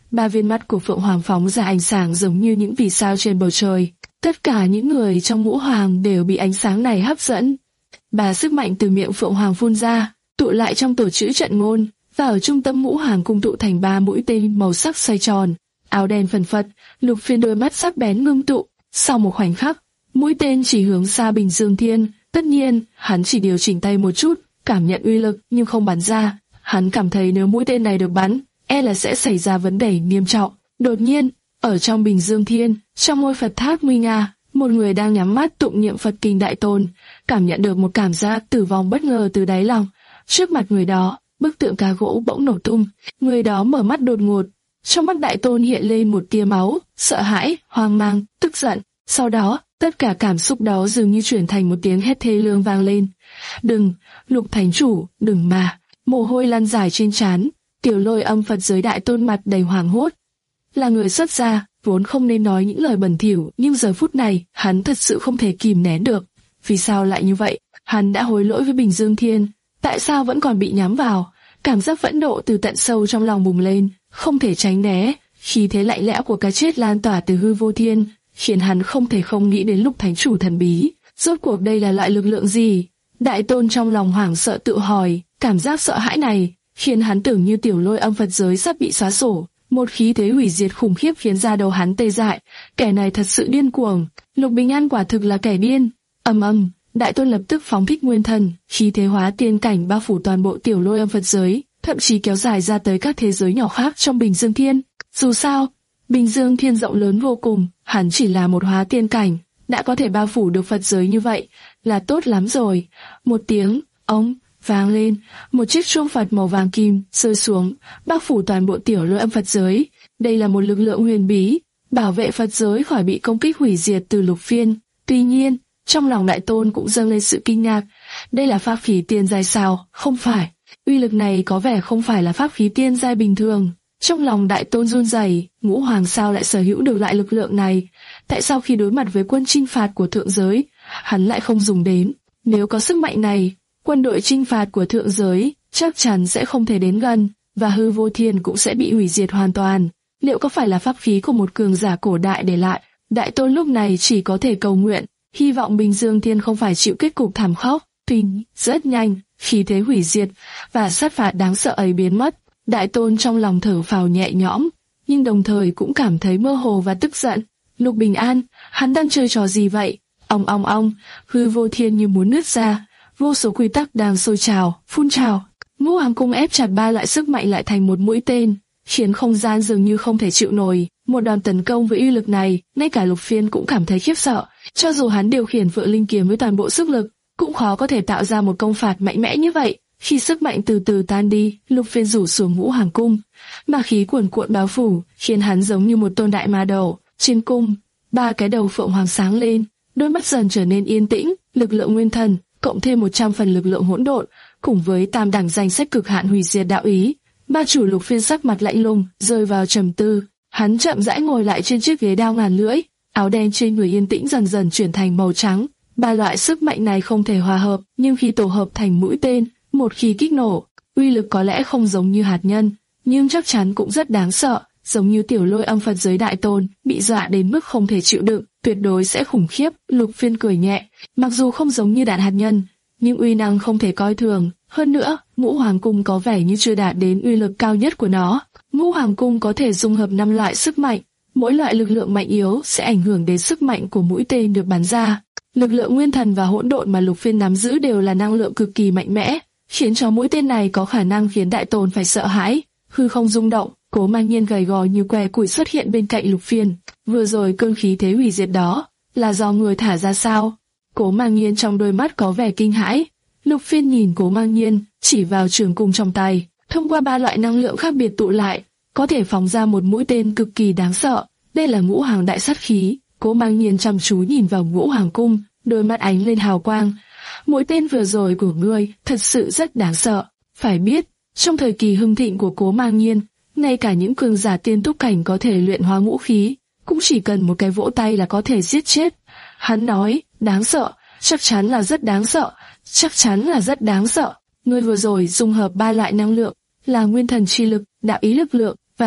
ba viên mắt của Phượng Hoàng phóng ra ánh sáng giống như những vì sao trên bầu trời. Tất cả những người trong Ngũ Hoàng đều bị ánh sáng này hấp dẫn. Ba sức mạnh từ miệng Phượng Hoàng phun ra, tụ lại trong tổ chữ trận ngôn, và ở trung tâm Ngũ Hoàng cung tụ thành ba mũi tên màu sắc xoay tròn. Áo đen phần phật, Lục Phiên đôi mắt sắc bén ngưng tụ. Sau một khoảnh khắc, mũi tên chỉ hướng xa Bình Dương Thiên. Tất nhiên, hắn chỉ điều chỉnh tay một chút, cảm nhận uy lực nhưng không bắn ra. Hắn cảm thấy nếu mũi tên này được bắn, e là sẽ xảy ra vấn đề nghiêm trọng. Đột nhiên, ở trong Bình Dương Thiên, trong ngôi Phật tháp nguy nga, một người đang nhắm mắt tụng niệm Phật kinh Đại Tôn, cảm nhận được một cảm giác tử vong bất ngờ từ đáy lòng. Trước mặt người đó, bức tượng cá gỗ bỗng nổ tung. Người đó mở mắt đột ngột, trong mắt Đại Tôn hiện lên một tia máu, sợ hãi, hoang mang, tức giận. Sau đó, tất cả cảm xúc đó dường như chuyển thành một tiếng hét thê lương vang lên. Đừng, Lục Thánh Chủ, đừng mà. Mồ hôi lăn dài trên trán, Tiểu Lôi Âm Phật giới Đại Tôn mặt đầy hoảng hốt. Là người xuất gia, vốn không nên nói những lời bẩn thỉu, nhưng giờ phút này, hắn thật sự không thể kìm nén được. Vì sao lại như vậy? Hắn đã hối lỗi với Bình Dương Thiên, tại sao vẫn còn bị nhắm vào? Cảm giác phẫn nộ từ tận sâu trong lòng bùng lên, không thể tránh né. Khí thế lạnh lẽo của cái chết lan tỏa từ hư vô thiên, khiến hắn không thể không nghĩ đến Lục Thánh Chủ thần bí. Rốt cuộc đây là loại lực lượng gì? Đại Tôn trong lòng hoảng sợ tự hỏi. Cảm giác sợ hãi này khiến hắn tưởng như Tiểu Lôi Âm Phật giới sắp bị xóa sổ. Một khí thế hủy diệt khủng khiếp khiến da đầu hắn tê dại. Kẻ này thật sự điên cuồng. Lục Bình An quả thực là kẻ điên. Ầm ầm, Đại Tôn lập tức phóng thích nguyên thần, khí thế hóa tiên cảnh bao phủ toàn bộ Tiểu Lôi Âm Phật giới, thậm chí kéo dài ra tới các thế giới nhỏ khác trong Bình Dương Thiên. Dù sao, Bình Dương Thiên rộng lớn vô cùng, hắn chỉ là một hóa tiên cảnh, đã có thể bao phủ được Phật giới như vậy, là tốt lắm rồi. Một tiếng ống vang lên, một chiếc chuông Phật màu vàng kim rơi xuống, bao phủ toàn bộ Tiểu Lôi Âm Phật giới. Đây là một lực lượng huyền bí, bảo vệ Phật giới khỏi bị công kích hủy diệt từ Lục Phiên. Tuy nhiên, trong lòng Đại Tôn cũng dâng lên sự kinh ngạc. Đây là pháp khí tiên giai sao? Không phải. Uy lực này có vẻ không phải là pháp khí tiên giai bình thường. Trong lòng Đại Tôn run rẩy, Ngũ Hoàng sao lại sở hữu được loại lực lượng này? Tại sao khi đối mặt với quân chinh phạt của thượng giới, hắn lại không dùng đến? Nếu có sức mạnh này, quân đội chinh phạt của thượng giới chắc chắn sẽ không thể đến gần, và hư vô thiên cũng sẽ bị hủy diệt hoàn toàn. Liệu có phải là pháp khí của một cường giả cổ đại để lại? Đại Tôn lúc này chỉ có thể cầu nguyện, hy vọng Bình Dương Thiên không phải chịu kết cục thảm khốc. Tuy rất nhanh, khí thế hủy diệt và sát phạt đáng sợ ấy biến mất. Đại Tôn trong lòng thở phào nhẹ nhõm, nhưng đồng thời cũng cảm thấy mơ hồ và tức giận. Lục Bình An, hắn đang chơi trò gì vậy? Ong ong ong, hư vô thiên như muốn nứt ra, vô số quy tắc đang sôi trào, phun trào. Ngũ Hoàng cung ép chặt ba loại sức mạnh lại thành một mũi tên, khiến không gian dường như không thể chịu nổi. Một đòn tấn công với uy lực này, ngay cả Lục Phiên cũng cảm thấy khiếp sợ. Cho dù hắn điều khiển Phượng Linh kiếm với toàn bộ sức lực, cũng khó có thể tạo ra một công phạt mạnh mẽ như vậy. Khi sức mạnh từ từ tan đi, Lục Phiên rủ xuống Ngũ Hoàng cung, ma khí cuồn cuộn bao phủ, khiến hắn giống như một tôn đại ma đầu. Trên cung, ba cái đầu phượng hoàng sáng lên, đôi mắt dần trở nên yên tĩnh. Lực lượng nguyên thần cộng thêm một trăm phần lực lượng hỗn độn, cùng với tam đẳng danh sách cực hạn hủy diệt đạo ý. Ba chủ Lục Phiên sắc mặt lạnh lùng, rơi vào trầm tư. Hắn chậm rãi ngồi lại trên chiếc ghế đao ngàn lưỡi, áo đen trên người yên tĩnh dần dần chuyển thành màu trắng. Ba loại sức mạnh này không thể hòa hợp, nhưng khi tổ hợp thành mũi tên, một khi kích nổ, uy lực có lẽ không giống như hạt nhân, nhưng chắc chắn cũng rất đáng sợ, giống như Tiểu Lôi Âm Phật giới Đại Tôn, bị dọa đến mức không thể chịu đựng, tuyệt đối sẽ khủng khiếp. Lục Phiên cười nhẹ, mặc dù không giống như đạn hạt nhân, nhưng uy năng không thể coi thường. Hơn nữa, Ngũ Hoàng cung có vẻ như chưa đạt đến uy lực cao nhất của nó. Ngũ Hoàng cung có thể dung hợp năm loại sức mạnh, mỗi loại lực lượng mạnh yếu sẽ ảnh hưởng đến sức mạnh của mũi tên được bắn ra. Lực lượng nguyên thần và hỗn độn mà Lục Phiên nắm giữ đều là năng lượng cực kỳ mạnh mẽ, khiến cho mũi tên này có khả năng khiến Đại Tôn phải sợ hãi. Hư không rung động, Cố Mang Nhiên gầy gò như que củi xuất hiện bên cạnh Lục Phiên. Vừa rồi cơn khí thế hủy diệt đó là do người thả ra sao? Cố Mang Nhiên trong đôi mắt có vẻ kinh hãi. Lục Phiên nhìn Cố Mang Nhiên, chỉ vào trường cung trong tay, thông qua ba loại năng lượng khác biệt tụ lại, có thể phóng ra một mũi tên cực kỳ đáng sợ. Đây là Ngũ Hoàng đại sát khí. Cố Mang Nhiên chăm chú nhìn vào Ngũ Hoàng cung, đôi mắt ánh lên hào quang. Mũi tên vừa rồi của ngươi thật sự rất đáng sợ. Phải biết, trong thời kỳ hưng thịnh của Cố Mang Nhiên, ngay cả những cường giả tiên túc cảnh có thể luyện hóa ngũ khí, cũng chỉ cần một cái vỗ tay là có thể giết chết. Hắn nói, đáng sợ, chắc chắn là rất đáng sợ, chắc chắn là rất đáng sợ. Ngươi vừa rồi dung hợp ba loại năng lượng, là nguyên thần chi lực, đạo ý lực lượng và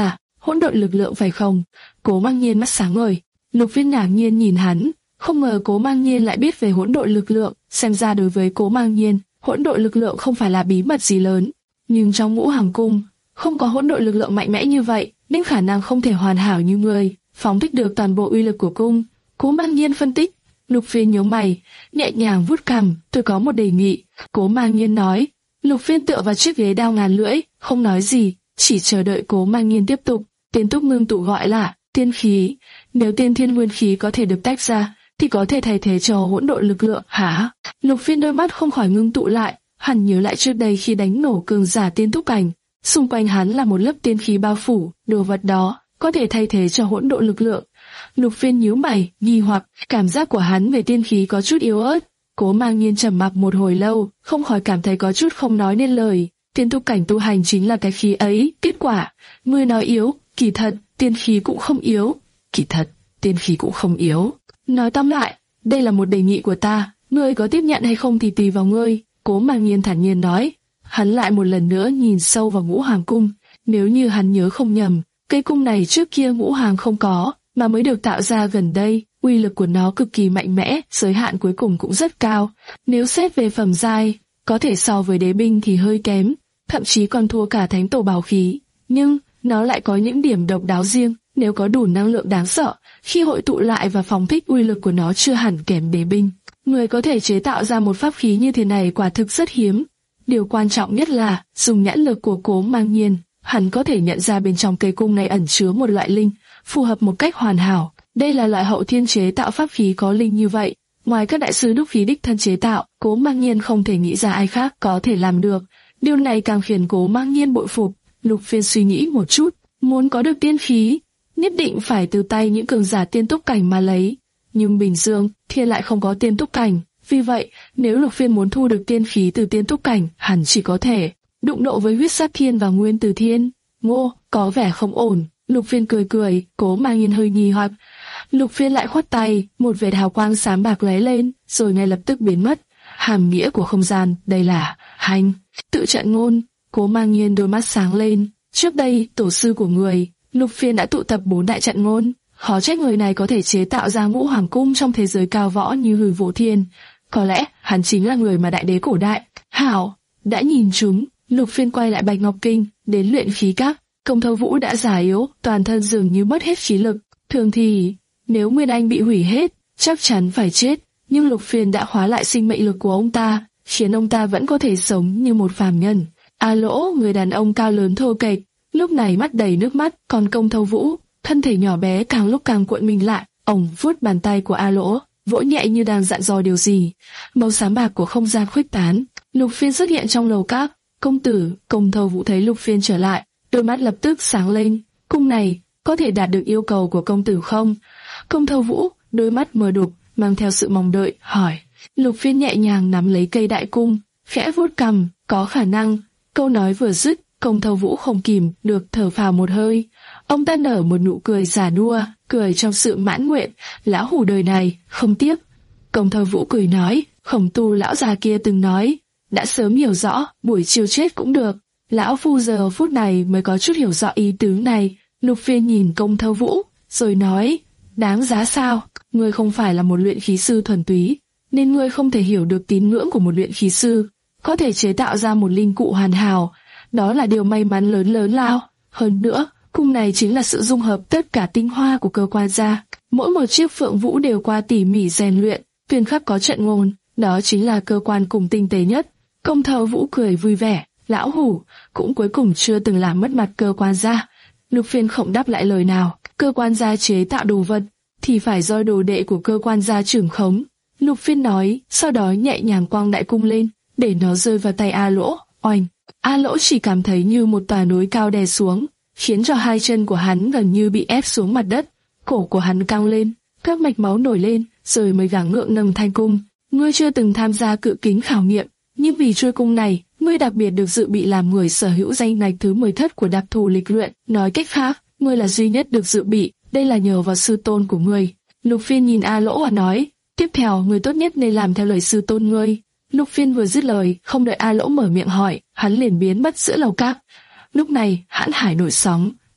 hỗn độn lực lượng phải không? Cố Mang Nhiên mắt sáng ngời. Lục Viên ngạc nhiên nhìn hắn, không ngờ Cố Mang Nhiên lại biết về hỗn độn lực lượng, xem ra đối với Cố Mang Nhiên, hỗn độn lực lượng không phải là bí mật gì lớn. Nhưng trong Ngũ Hoàng cung, không có hỗn độn lực lượng mạnh mẽ như vậy, nên khả năng không thể hoàn hảo như người phóng thích được toàn bộ uy lực của cung. Cố Mang Nhiên phân tích. Lục Viên nhíu mày, nhẹ nhàng vuốt cằm, tôi có một đề nghị. Cố Mang Nhiên nói. Lục Viên tựa vào chiếc ghế đao ngàn lưỡi, không nói gì, chỉ chờ đợi Cố Mang Nhiên tiếp tục. Tiên túc ngưng tụ gọi là tiên khí, nếu tiên thiên nguyên khí có thể được tách ra, thì có thể thay thế cho hỗn độn lực lượng. Hả? Lục Viên đôi mắt không khỏi ngưng tụ lại, hắn nhớ lại trước đây khi đánh nổ cường giả tiên túc cảnh, xung quanh hắn là một lớp tiên khí bao phủ, đồ vật đó có thể thay thế cho hỗn độn lực lượng. Lục Viên nhíu mày, nghi hoặc, cảm giác của hắn về tiên khí có chút yếu ớt. Cố Mang Nhiên trầm mặc một hồi lâu, không khỏi cảm thấy có chút không nói nên lời. Tiên túc cảnh tu hành chính là cái khí ấy, kết quả, ngươi nói yếu, kỳ thật, tiên khí cũng không yếu. Kỳ thật, tiên khí cũng không yếu. Nói tóm lại, đây là một đề nghị của ta, ngươi có tiếp nhận hay không thì tùy vào ngươi. Cố Mang Nhiên thản nhiên nói. Hắn lại một lần nữa nhìn sâu vào Ngũ Hoàng cung. Nếu như hắn nhớ không nhầm, cây cung này trước kia Ngũ Hoàng không có, mà mới được tạo ra gần đây. Uy lực của nó cực kỳ mạnh mẽ, giới hạn cuối cùng cũng rất cao. Nếu xét về phẩm giai, có thể so với đế binh thì hơi kém, thậm chí còn thua cả thánh tổ bảo khí. Nhưng nó lại có những điểm độc đáo riêng. Nếu có đủ năng lượng đáng sợ, khi hội tụ lại và phóng thích, uy lực của nó chưa hẳn kém đế binh. Người có thể chế tạo ra một pháp khí như thế này quả thực rất hiếm. Điều quan trọng nhất là, dùng nhãn lực của Cố Mang Nhiên, hắn có thể nhận ra bên trong cây cung này ẩn chứa một loại linh, phù hợp một cách hoàn hảo. Đây là loại hậu thiên chế tạo pháp khí có linh như vậy. Ngoài các đại sư đúc khí đích thân chế tạo, Cố Mang Nhiên không thể nghĩ ra ai khác có thể làm được. Điều này càng khiến Cố Mang Nhiên bội phục. Lục Viên suy nghĩ một chút, muốn có được tiên khí, nhất định phải từ tay những cường giả tiên túc cảnh mà lấy. Nhưng Bình Dương Thiên lại không có tiên túc cảnh, vì vậy nếu Lục Viên muốn thu được tiên khí từ tiên túc cảnh, hẳn chỉ có thể đụng độ với huyết sát thiên và nguyên tử thiên. Ngô, có vẻ không ổn. Lục Viên cười cười, Cố Mang Nhiên hơi nghi hoặc. Lục Viên lại khoát tay, một vệt hào quang xám bạc lóe lên, rồi ngay lập tức biến mất. Hàm nghĩa của không gian, đây là hành tự trận ngôn. Cố Mang Nhiên đôi mắt sáng lên. Trước đây, tổ sư của người, Lục Viên đã tụ tập bốn đại trận ngôn. Khó trách người này có thể chế tạo ra Ngũ Hoàng cung trong thế giới cao võ như Hư Vô Thiên. Có lẽ hắn chính là người mà đại đế cổ đại Hảo đã nhìn chúng. Lục Viên quay lại Bạch Ngọc Kinh, đến luyện khí các. Công Thâu Vũ đã già yếu, toàn thân dường như mất hết khí lực. Thường thì, nếu Nguyên Anh bị hủy hết, chắc chắn phải chết. Nhưng Lục Viên đã khóa lại sinh mệnh lực của ông ta, khiến ông ta vẫn có thể sống như một phàm nhân. A Lỗ, người đàn ông cao lớn thô kệch, lúc này mắt đầy nước mắt, còn Công Thâu Vũ, thân thể nhỏ bé càng lúc càng cuộn mình lại. Ông vuốt bàn tay của A Lỗ, vỗ nhẹ như đang dặn dò điều gì. Màu xám bạc của không gian khuếch tán. Lục Viên xuất hiện trong lầu các. Công tử, Công Thâu Vũ thấy Lục Viên trở lại, đôi mắt lập tức sáng lên. Cung này có thể đạt được yêu cầu của công tử không? Công Thâu Vũ đôi mắt mờ đục, mang theo sự mong đợi, hỏi. Lục Viên nhẹ nhàng nắm lấy cây đại cung, khẽ vuốt cằm, có khả năng. Câu nói vừa dứt, Công Thâu Vũ không kìm được thở phào một hơi. Ông ta nở một nụ cười già nua, cười trong sự mãn nguyện. Lão hủ đời này không tiếc. Công Thâu Vũ cười nói, Khổng Tu lão già kia từng nói, đã sớm hiểu rõ, buổi chiều chết cũng được. Lão phu giờ phút này mới có chút hiểu rõ ý tứ này. Lục Viên nhìn Công Thâu Vũ, rồi nói, đáng giá sao? Ngươi không phải là một luyện khí sư thuần túy, nên ngươi không thể hiểu được tín ngưỡng của một luyện khí sư. Có thể chế tạo ra một linh cụ hoàn hảo, đó là điều may mắn lớn lớn lao. Hơn nữa, cung này chính là sự dung hợp tất cả tinh hoa của cơ quan gia. Mỗi một chiếc phượng vũ đều qua tỉ mỉ rèn luyện, tuyên khắc có trận ngôn, đó chính là cơ quan cùng tinh tế nhất. Công Thâu Vũ cười vui vẻ, lão hủ cũng cuối cùng chưa từng làm mất mặt cơ quan gia. Lục Viên không đáp lại lời nào. Cơ quan gia chế tạo đồ vật thì phải do đồ đệ của cơ quan gia trưởng khống. Lục Viên nói, sau đó nhẹ nhàng quăng đại cung lên, để nó rơi vào tay A Lỗ. Oanh! A Lỗ chỉ cảm thấy như một tòa núi cao đè xuống, khiến cho hai chân của hắn gần như bị ép xuống mặt đất. Cổ của hắn căng lên, các mạch máu nổi lên, rồi mới gắng gượng nâng thanh cung. Ngươi chưa từng tham gia cự kính khảo nghiệm, nhưng vì trôi cung này, ngươi đặc biệt được dự bị làm người sở hữu danh ngạch thứ mười thất của đặc thù lịch luyện. Nói cách khác, ngươi là duy nhất được dự bị, đây là nhờ vào sư tôn của ngươi. Lục Viên nhìn A Lỗ và nói, tiếp theo ngươi tốt nhất nên làm theo lời sư tôn ngươi. Lục Viên vừa dứt lời, không đợi A Lỗ mở miệng hỏi, hắn liền biến mất giữa lầu các. Lúc này, hãn hải nổi sóng,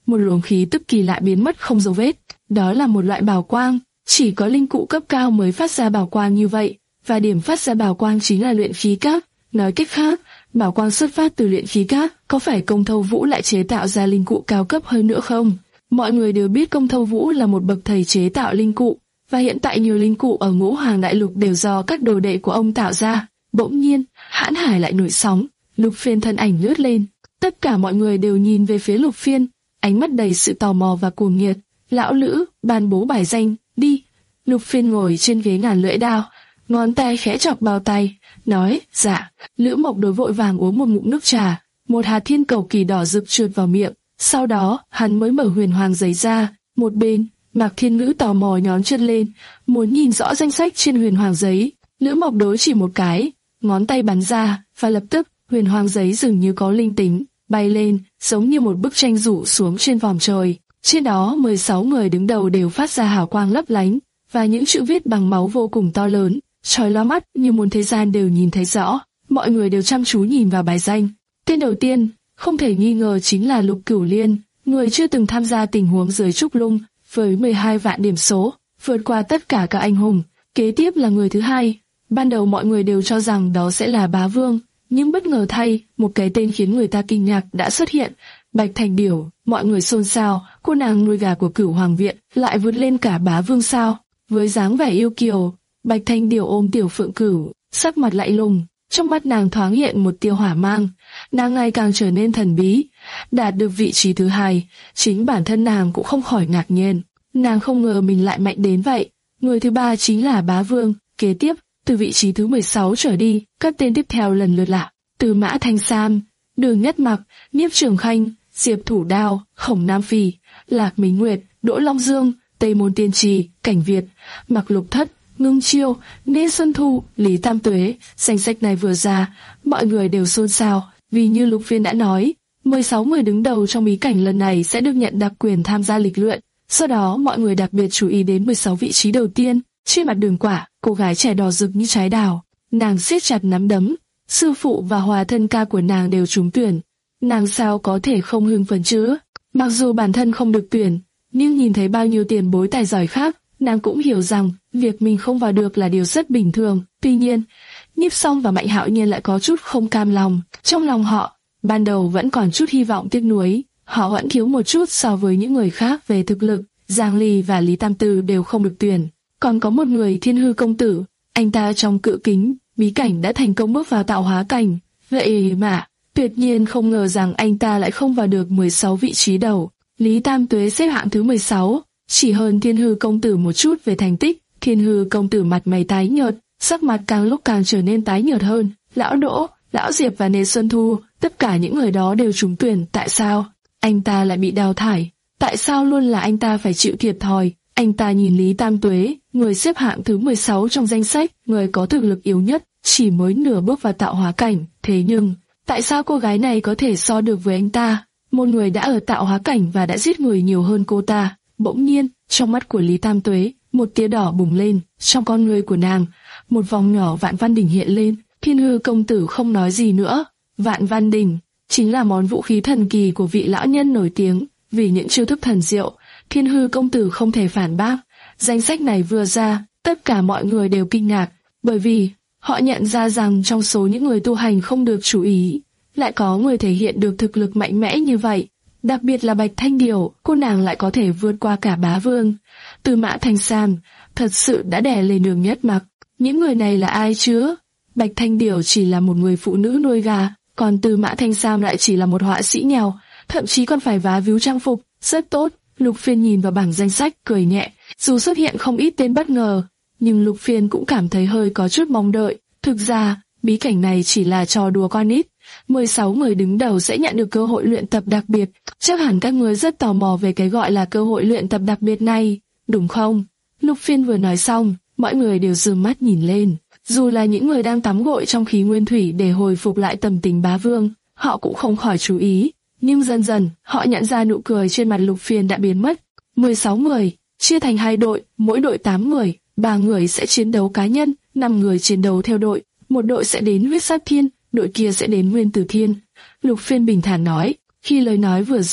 một luồng khí tức kỳ lạ biến mất không dấu vết. Đó là một loại bảo quang, chỉ có linh cụ cấp cao mới phát ra bảo quang như vậy, và điểm phát ra bảo quang chính là luyện khí các. Nói cách khác, bảo quang xuất phát từ luyện khí các. Có phải Công Thâu Vũ lại chế tạo ra linh cụ cao cấp hơn nữa không? Mọi người đều biết Công Thâu Vũ là một bậc thầy chế tạo linh cụ, và hiện tại nhiều linh cụ ở Ngũ Hoàng Đại Lục đều do các đồ đệ của ông tạo ra. Bỗng nhiên, hãn hải lại nổi sóng, Lục Phiên thân ảnh lướt lên. Tất cả mọi người đều nhìn về phía Lục Phiên, ánh mắt đầy sự tò mò và cuồng nhiệt. Lão Lữ, ban bố bài danh, đi. Lục Phiên ngồi trên ghế ngàn lưỡi đao, ngón tay khẽ chọc bao tay, nói, dạ. Lữ Mộc Đối vội vàng uống một ngụm nước trà, một hạt thiên cầu kỳ đỏ rực trượt vào miệng. Sau đó, hắn mới mở huyền hoàng giấy ra. Một bên, Mạc Thiên Ngữ tò mò nhón chân lên, muốn nhìn rõ danh sách trên huyền hoàng giấy. Lữ Mộc Đối chỉ một cái, ngón tay bắn ra, và lập tức, huyền hoàng giấy dường như có linh tính, bay lên, giống như một bức tranh rủ xuống trên vòm trời. Trên đó, mười sáu người đứng đầu đều phát ra hào quang lấp lánh, và những chữ viết bằng máu vô cùng to lớn, chói lóa mắt như muốn thế gian đều nhìn thấy rõ. Mọi người đều chăm chú nhìn vào bài danh. Tên đầu tiên, không thể nghi ngờ chính là Lục Cửu Liên, người chưa từng tham gia tình huống dưới trúc lung, với mười hai vạn điểm số, vượt qua tất cả các anh hùng. Kế tiếp là người thứ hai. Ban đầu mọi người đều cho rằng đó sẽ là Bá Vương, nhưng bất ngờ thay, một cái tên khiến người ta kinh ngạc đã xuất hiện. Bạch Thành Điểu. Mọi người xôn xao, cô nàng nuôi gà của Cửu Hoàng Viện lại vượt lên cả Bá Vương sao? Với dáng vẻ yêu kiều, Bạch Thành Điểu ôm Tiểu Phượng Cửu, sắc mặt lạnh lùng, trong mắt nàng thoáng hiện một tia hỏa mang. Nàng ngày càng trở nên thần bí, đạt được vị trí thứ hai, chính bản thân nàng cũng không khỏi ngạc nhiên. Nàng không ngờ mình lại mạnh đến vậy. Người thứ ba chính là Bá Vương. Kế tiếp, từ vị trí thứ mười sáu trở đi, các tên tiếp theo lần lượt là Từ Mã Thanh Sam, Đường Nhất Mặc, Nhiếp Trường Khanh, Diệp Thủ Đao, Khổng Nam Phi, Lạc Minh Nguyệt, Đỗ Long Dương, Tây Môn Tiên Trì, Cảnh Việt, Mặc Lục Thất, Ngưng Chiêu, Nê Xuân Thu, Lý Tam Tuế. Danh sách này vừa ra, mọi người đều xôn xao, vì như Lục Phiên đã nói, mười sáu người đứng đầu trong bí cảnh lần này sẽ được nhận đặc quyền tham gia lịch luyện. Sau đó mọi người đặc biệt chú ý đến mười sáu vị trí đầu tiên. Trên mặt Đường Quả, cô gái trẻ đỏ rực như trái đào, nàng siết chặt nắm đấm. Sư phụ và hòa thân ca của nàng đều trúng tuyển, nàng sao có thể không hưng phấn chứ? Mặc dù bản thân không được tuyển, nhưng nhìn thấy bao nhiêu tiền bối tài giỏi khác, nàng cũng hiểu rằng việc mình không vào được là điều rất bình thường. Tuy nhiên, Nhiếp Song và Mạnh Hạo Nhiên lại có chút không cam lòng. Trong lòng họ, ban đầu vẫn còn chút hy vọng tiếc nuối, họ vẫn thiếu một chút so với những người khác về thực lực. Giang Ly và Lý Tam Tư đều không được tuyển. Còn có một người Thiên Hư công tử, anh ta trong cự kính bí cảnh đã thành công bước vào tạo hóa cảnh. Vậy mà, tuyệt nhiên không ngờ rằng anh ta lại không vào được mười sáu vị trí đầu. Lý Tam Tuế xếp hạng thứ mười sáu, chỉ hơn Thiên Hư công tử một chút về thành tích. Thiên Hư công tử mặt mày tái nhợt, sắc mặt càng lúc càng trở nên tái nhợt hơn. Lão Đỗ, Lão Diệp và Nê Xuân Thu, tất cả những người đó đều trúng tuyển. Tại sao anh ta lại bị đào thải? Tại sao luôn là anh ta phải chịu thiệt thòi? Anh ta nhìn Lý Tam Tuế, người xếp hạng thứ mười sáu trong danh sách, người có thực lực yếu nhất, chỉ mới nửa bước vào tạo hóa cảnh. Thế nhưng, tại sao cô gái này có thể so được với anh ta? Một người đã ở tạo hóa cảnh và đã giết người nhiều hơn cô ta. Bỗng nhiên, trong mắt của Lý Tam Tuế, một tia đỏ bùng lên. Trong con người của nàng, một vòng nhỏ Vạn Văn Đỉnh hiện lên. Thiên Hư công tử không nói gì nữa. Vạn Văn Đỉnh chính là món vũ khí thần kỳ của vị lão nhân nổi tiếng vì những chiêu thức thần diệu. Thiên Hư công tử không thể phản bác. Danh sách này vừa ra, tất cả mọi người đều kinh ngạc, bởi vì họ nhận ra rằng trong số những người tu hành không được chú ý, lại có người thể hiện được thực lực mạnh mẽ như vậy. Đặc biệt là Bạch Thanh Điểu, cô nàng lại có thể vượt qua cả Bá Vương. Từ Mã Thanh Sam thật sự đã đè lên Đường Nhất Mặc. Những người này là ai chứ? Bạch Thanh Điểu chỉ là một người phụ nữ nuôi gà, còn Từ Mã Thanh Sam lại chỉ là một họa sĩ nghèo, thậm chí còn phải vá víu trang phục. Rất tốt. Lục Phiên nhìn vào bảng danh sách cười nhẹ, dù xuất hiện không ít tên bất ngờ, nhưng Lục Phiên cũng cảm thấy hơi có chút mong đợi. Thực ra, bí cảnh này chỉ là trò đùa con nít. mười sáu người đứng đầu sẽ nhận được cơ hội luyện tập đặc biệt. Chắc hẳn các người rất tò mò về cái gọi là cơ hội luyện tập đặc biệt này, đúng không? Lục Phiên vừa nói xong, mọi người đều giương mắt nhìn lên. Dù là những người đang tắm gội trong khí nguyên thủy để hồi phục lại tâm tình Bá Vương, họ cũng không khỏi chú ý. Nhưng dần dần, họ nhận ra nụ cười trên mặt Lục Phiên đã biến mất. mười sáu người, chia thành hai đội, mỗi đội tám người, ba người sẽ chiến đấu cá nhân, năm người chiến đấu theo đội, một đội sẽ đến huyết sát thiên, đội kia sẽ đến nguyên tử thiên. Lục Phiên bình thản nói, khi lời nói vừa dứt,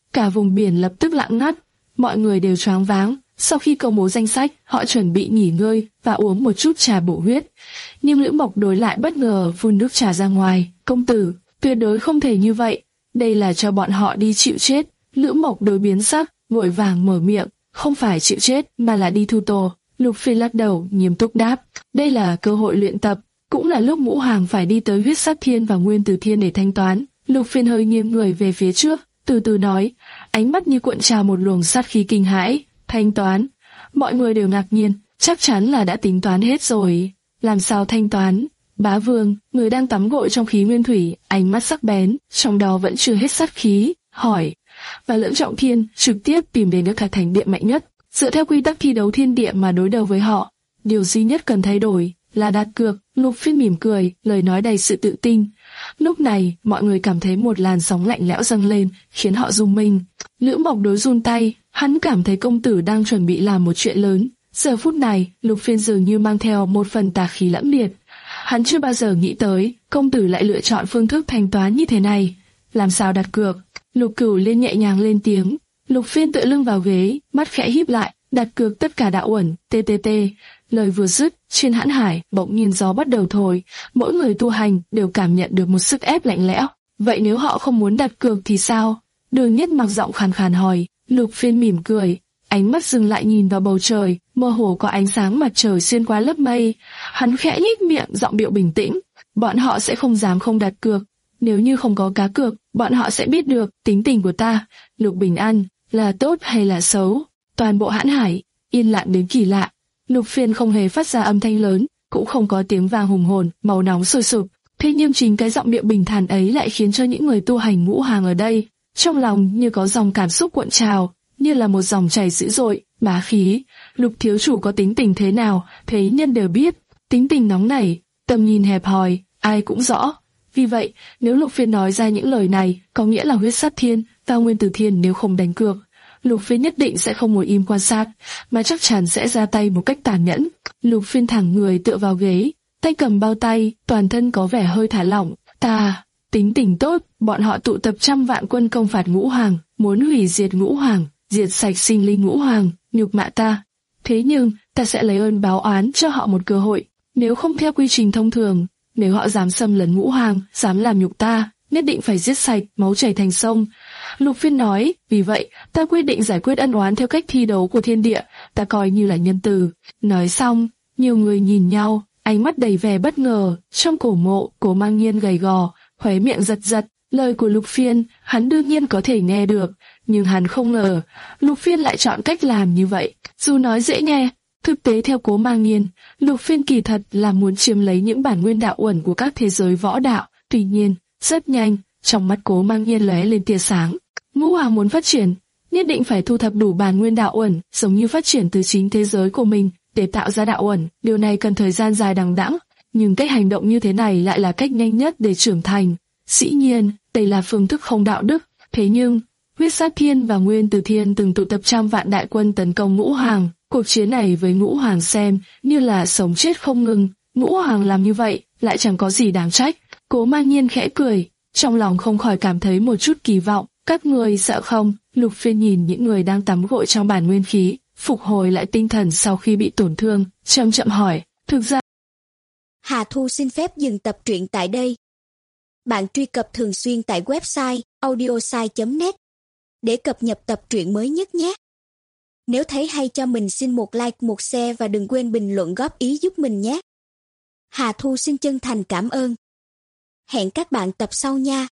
cả vùng biển lập tức lặng ngắt, mọi người đều choáng váng. Sau khi công bố danh sách, họ chuẩn bị nghỉ ngơi và uống một chút trà bổ huyết. Nhưng Lữ Mộc Đối lại bất ngờ phun nước trà ra ngoài. Công tử, tuyệt đối không thể như vậy, đây là cho bọn họ đi chịu chết. Lữ Mộc Đối biến sắc, vội vàng mở miệng, không phải chịu chết mà là đi thu tổ. Lục Phiên lắc đầu, nghiêm túc đáp, đây là cơ hội luyện tập, cũng là lúc Ngũ Hoàng phải đi tới Huyết Sát Thiên và Nguyên Tử Thiên để thanh toán. Lục Phiên hơi nghiêng người về phía trước, từ từ nói, ánh mắt như cuộn trào một luồng sát khí kinh hãi. Thanh toán? Mọi người đều ngạc nhiên, chắc chắn là đã tính toán hết rồi. Làm sao thanh toán? Bá Vương, người đang tắm gội trong khí nguyên thủy, ánh mắt sắc bén, trong đó vẫn chưa hết sát khí, hỏi. Và Lưỡng Trọng Thiên trực tiếp tìm đến các thánh địa mạnh nhất, dựa theo quy tắc thi đấu thiên địa mà đối đầu với họ. Điều duy nhất cần thay đổi là đặt cược. Lục Phiên mỉm cười, lời nói đầy sự tự tin. Lúc này, mọi người cảm thấy một làn sóng lạnh lẽo dâng lên, khiến họ rung mình. Lữ Mộc Đối run tay, hắn cảm thấy công tử đang chuẩn bị làm một chuyện lớn. Giờ phút này, Lục Phiên dường như mang theo một phần tà khí lẫm liệt. Hắn chưa bao giờ nghĩ tới, công tử lại lựa chọn phương thức thanh toán như thế này. Làm sao đặt cược? Lục Cửu Liên nhẹ nhàng lên tiếng. Lục Phiên tựa lưng vào ghế, mắt khẽ híp lại, đặt cược tất cả đạo uẩn, ttt. Lời vừa dứt, trên hãn hải bỗng nhiên gió bắt đầu thổi, mỗi người tu hành đều cảm nhận được một sức ép lạnh lẽo. Vậy nếu họ không muốn đặt cược thì sao? Đường Nhất mặc giọng khàn khàn hỏi. Lục Phiên mỉm cười, ánh mắt dừng lại nhìn vào bầu trời, mơ hồ có ánh sáng mặt trời xuyên qua lớp mây. Hắn khẽ nhếch miệng, giọng điệu bình tĩnh. Bọn họ sẽ không dám không đặt cược. Nếu như không có cá cược, bọn họ sẽ biết được tính tình của ta. Lục Bình An là tốt hay là xấu? Toàn bộ hãn hải yên lặng đến kỳ lạ. Lục Phiên không hề phát ra âm thanh lớn, cũng không có tiếng vang hùng hồn, màu nóng sôi sục. Thế nhưng chính cái giọng miệng bình thản ấy lại khiến cho những người tu hành Ngũ Hoàng ở đây, trong lòng như có dòng cảm xúc cuộn trào, như là một dòng chảy dữ dội, bá khí. Lục thiếu chủ có tính tình thế nào, thế nhân đều biết. Tính tình nóng nảy, tầm nhìn hẹp hòi, ai cũng rõ. Vì vậy, nếu Lục Phiên nói ra những lời này, có nghĩa là Huyết Sát Thiên và Nguyên Tử Thiên nếu không đánh cược, Lục Phiên nhất định sẽ không ngồi im quan sát, mà chắc chắn sẽ ra tay một cách tàn nhẫn. Lục Phiên thẳng người tựa vào ghế, tay cầm bao tay, toàn thân có vẻ hơi thả lỏng. Ta, tính tình tốt, bọn họ tụ tập trăm vạn quân công phạt Ngũ Hoàng, muốn hủy diệt Ngũ Hoàng, diệt sạch sinh linh Ngũ Hoàng, nhục mạ ta. Thế nhưng, ta sẽ lấy ơn báo oán cho họ một cơ hội. Nếu không theo quy trình thông thường, nếu họ dám xâm lấn Ngũ Hoàng, dám làm nhục ta, nhất định phải giết sạch, máu chảy thành sông. Lục Phiên nói, vì vậy, ta quyết định giải quyết ân oán theo cách thi đấu của thiên địa, ta coi như là nhân từ. Nói xong, nhiều người nhìn nhau, ánh mắt đầy vẻ bất ngờ. Trong cổ mộ, Cố Mang Nhiên gầy gò, khóe miệng giật giật. Lời của Lục Phiên, hắn đương nhiên có thể nghe được, nhưng hắn không ngờ, Lục Phiên lại chọn cách làm như vậy. Dù nói dễ nghe, thực tế theo Cố Mang Nhiên, Lục Phiên kỳ thật là muốn chiếm lấy những bản nguyên đạo uẩn của các thế giới võ đạo. Tuy nhiên, rất nhanh, trong mắt Cố Mang Nhiên lóe lên tia sáng. Ngũ Hoàng muốn phát triển, nhất định phải thu thập đủ bản nguyên đạo uẩn, giống như phát triển từ chính thế giới của mình để tạo ra đạo uẩn. Điều này cần thời gian dài đằng đẵng, nhưng cách hành động như thế này lại là cách nhanh nhất để trưởng thành. Dĩ nhiên, đây là phương thức không đạo đức. Thế nhưng, Huyết Sát Thiên và Nguyên Tử Thiên từng tụ tập trăm vạn đại quân tấn công Ngũ Hoàng. Cuộc chiến này với Ngũ Hoàng xem như là sống chết không ngừng. Ngũ Hoàng làm như vậy lại chẳng có gì đáng trách. Cố Mang Nhiên khẽ cười, trong lòng không khỏi cảm thấy một chút kỳ vọng. Các người sợ không? Lục Phiên nhìn những người đang tắm gội trong bản nguyên khí, phục hồi lại tinh thần sau khi bị tổn thương, chậm chậm hỏi. Thực ra, Hà Thu xin phép dừng tập truyện tại đây. Bạn truy cập thường xuyên tại website audiosai chấm net để cập nhật tập truyện mới nhất nhé. Nếu thấy hay cho mình xin một like, một share và đừng quên bình luận góp ý giúp mình nhé. Hà Thu xin chân thành cảm ơn. Hẹn các bạn tập sau nha.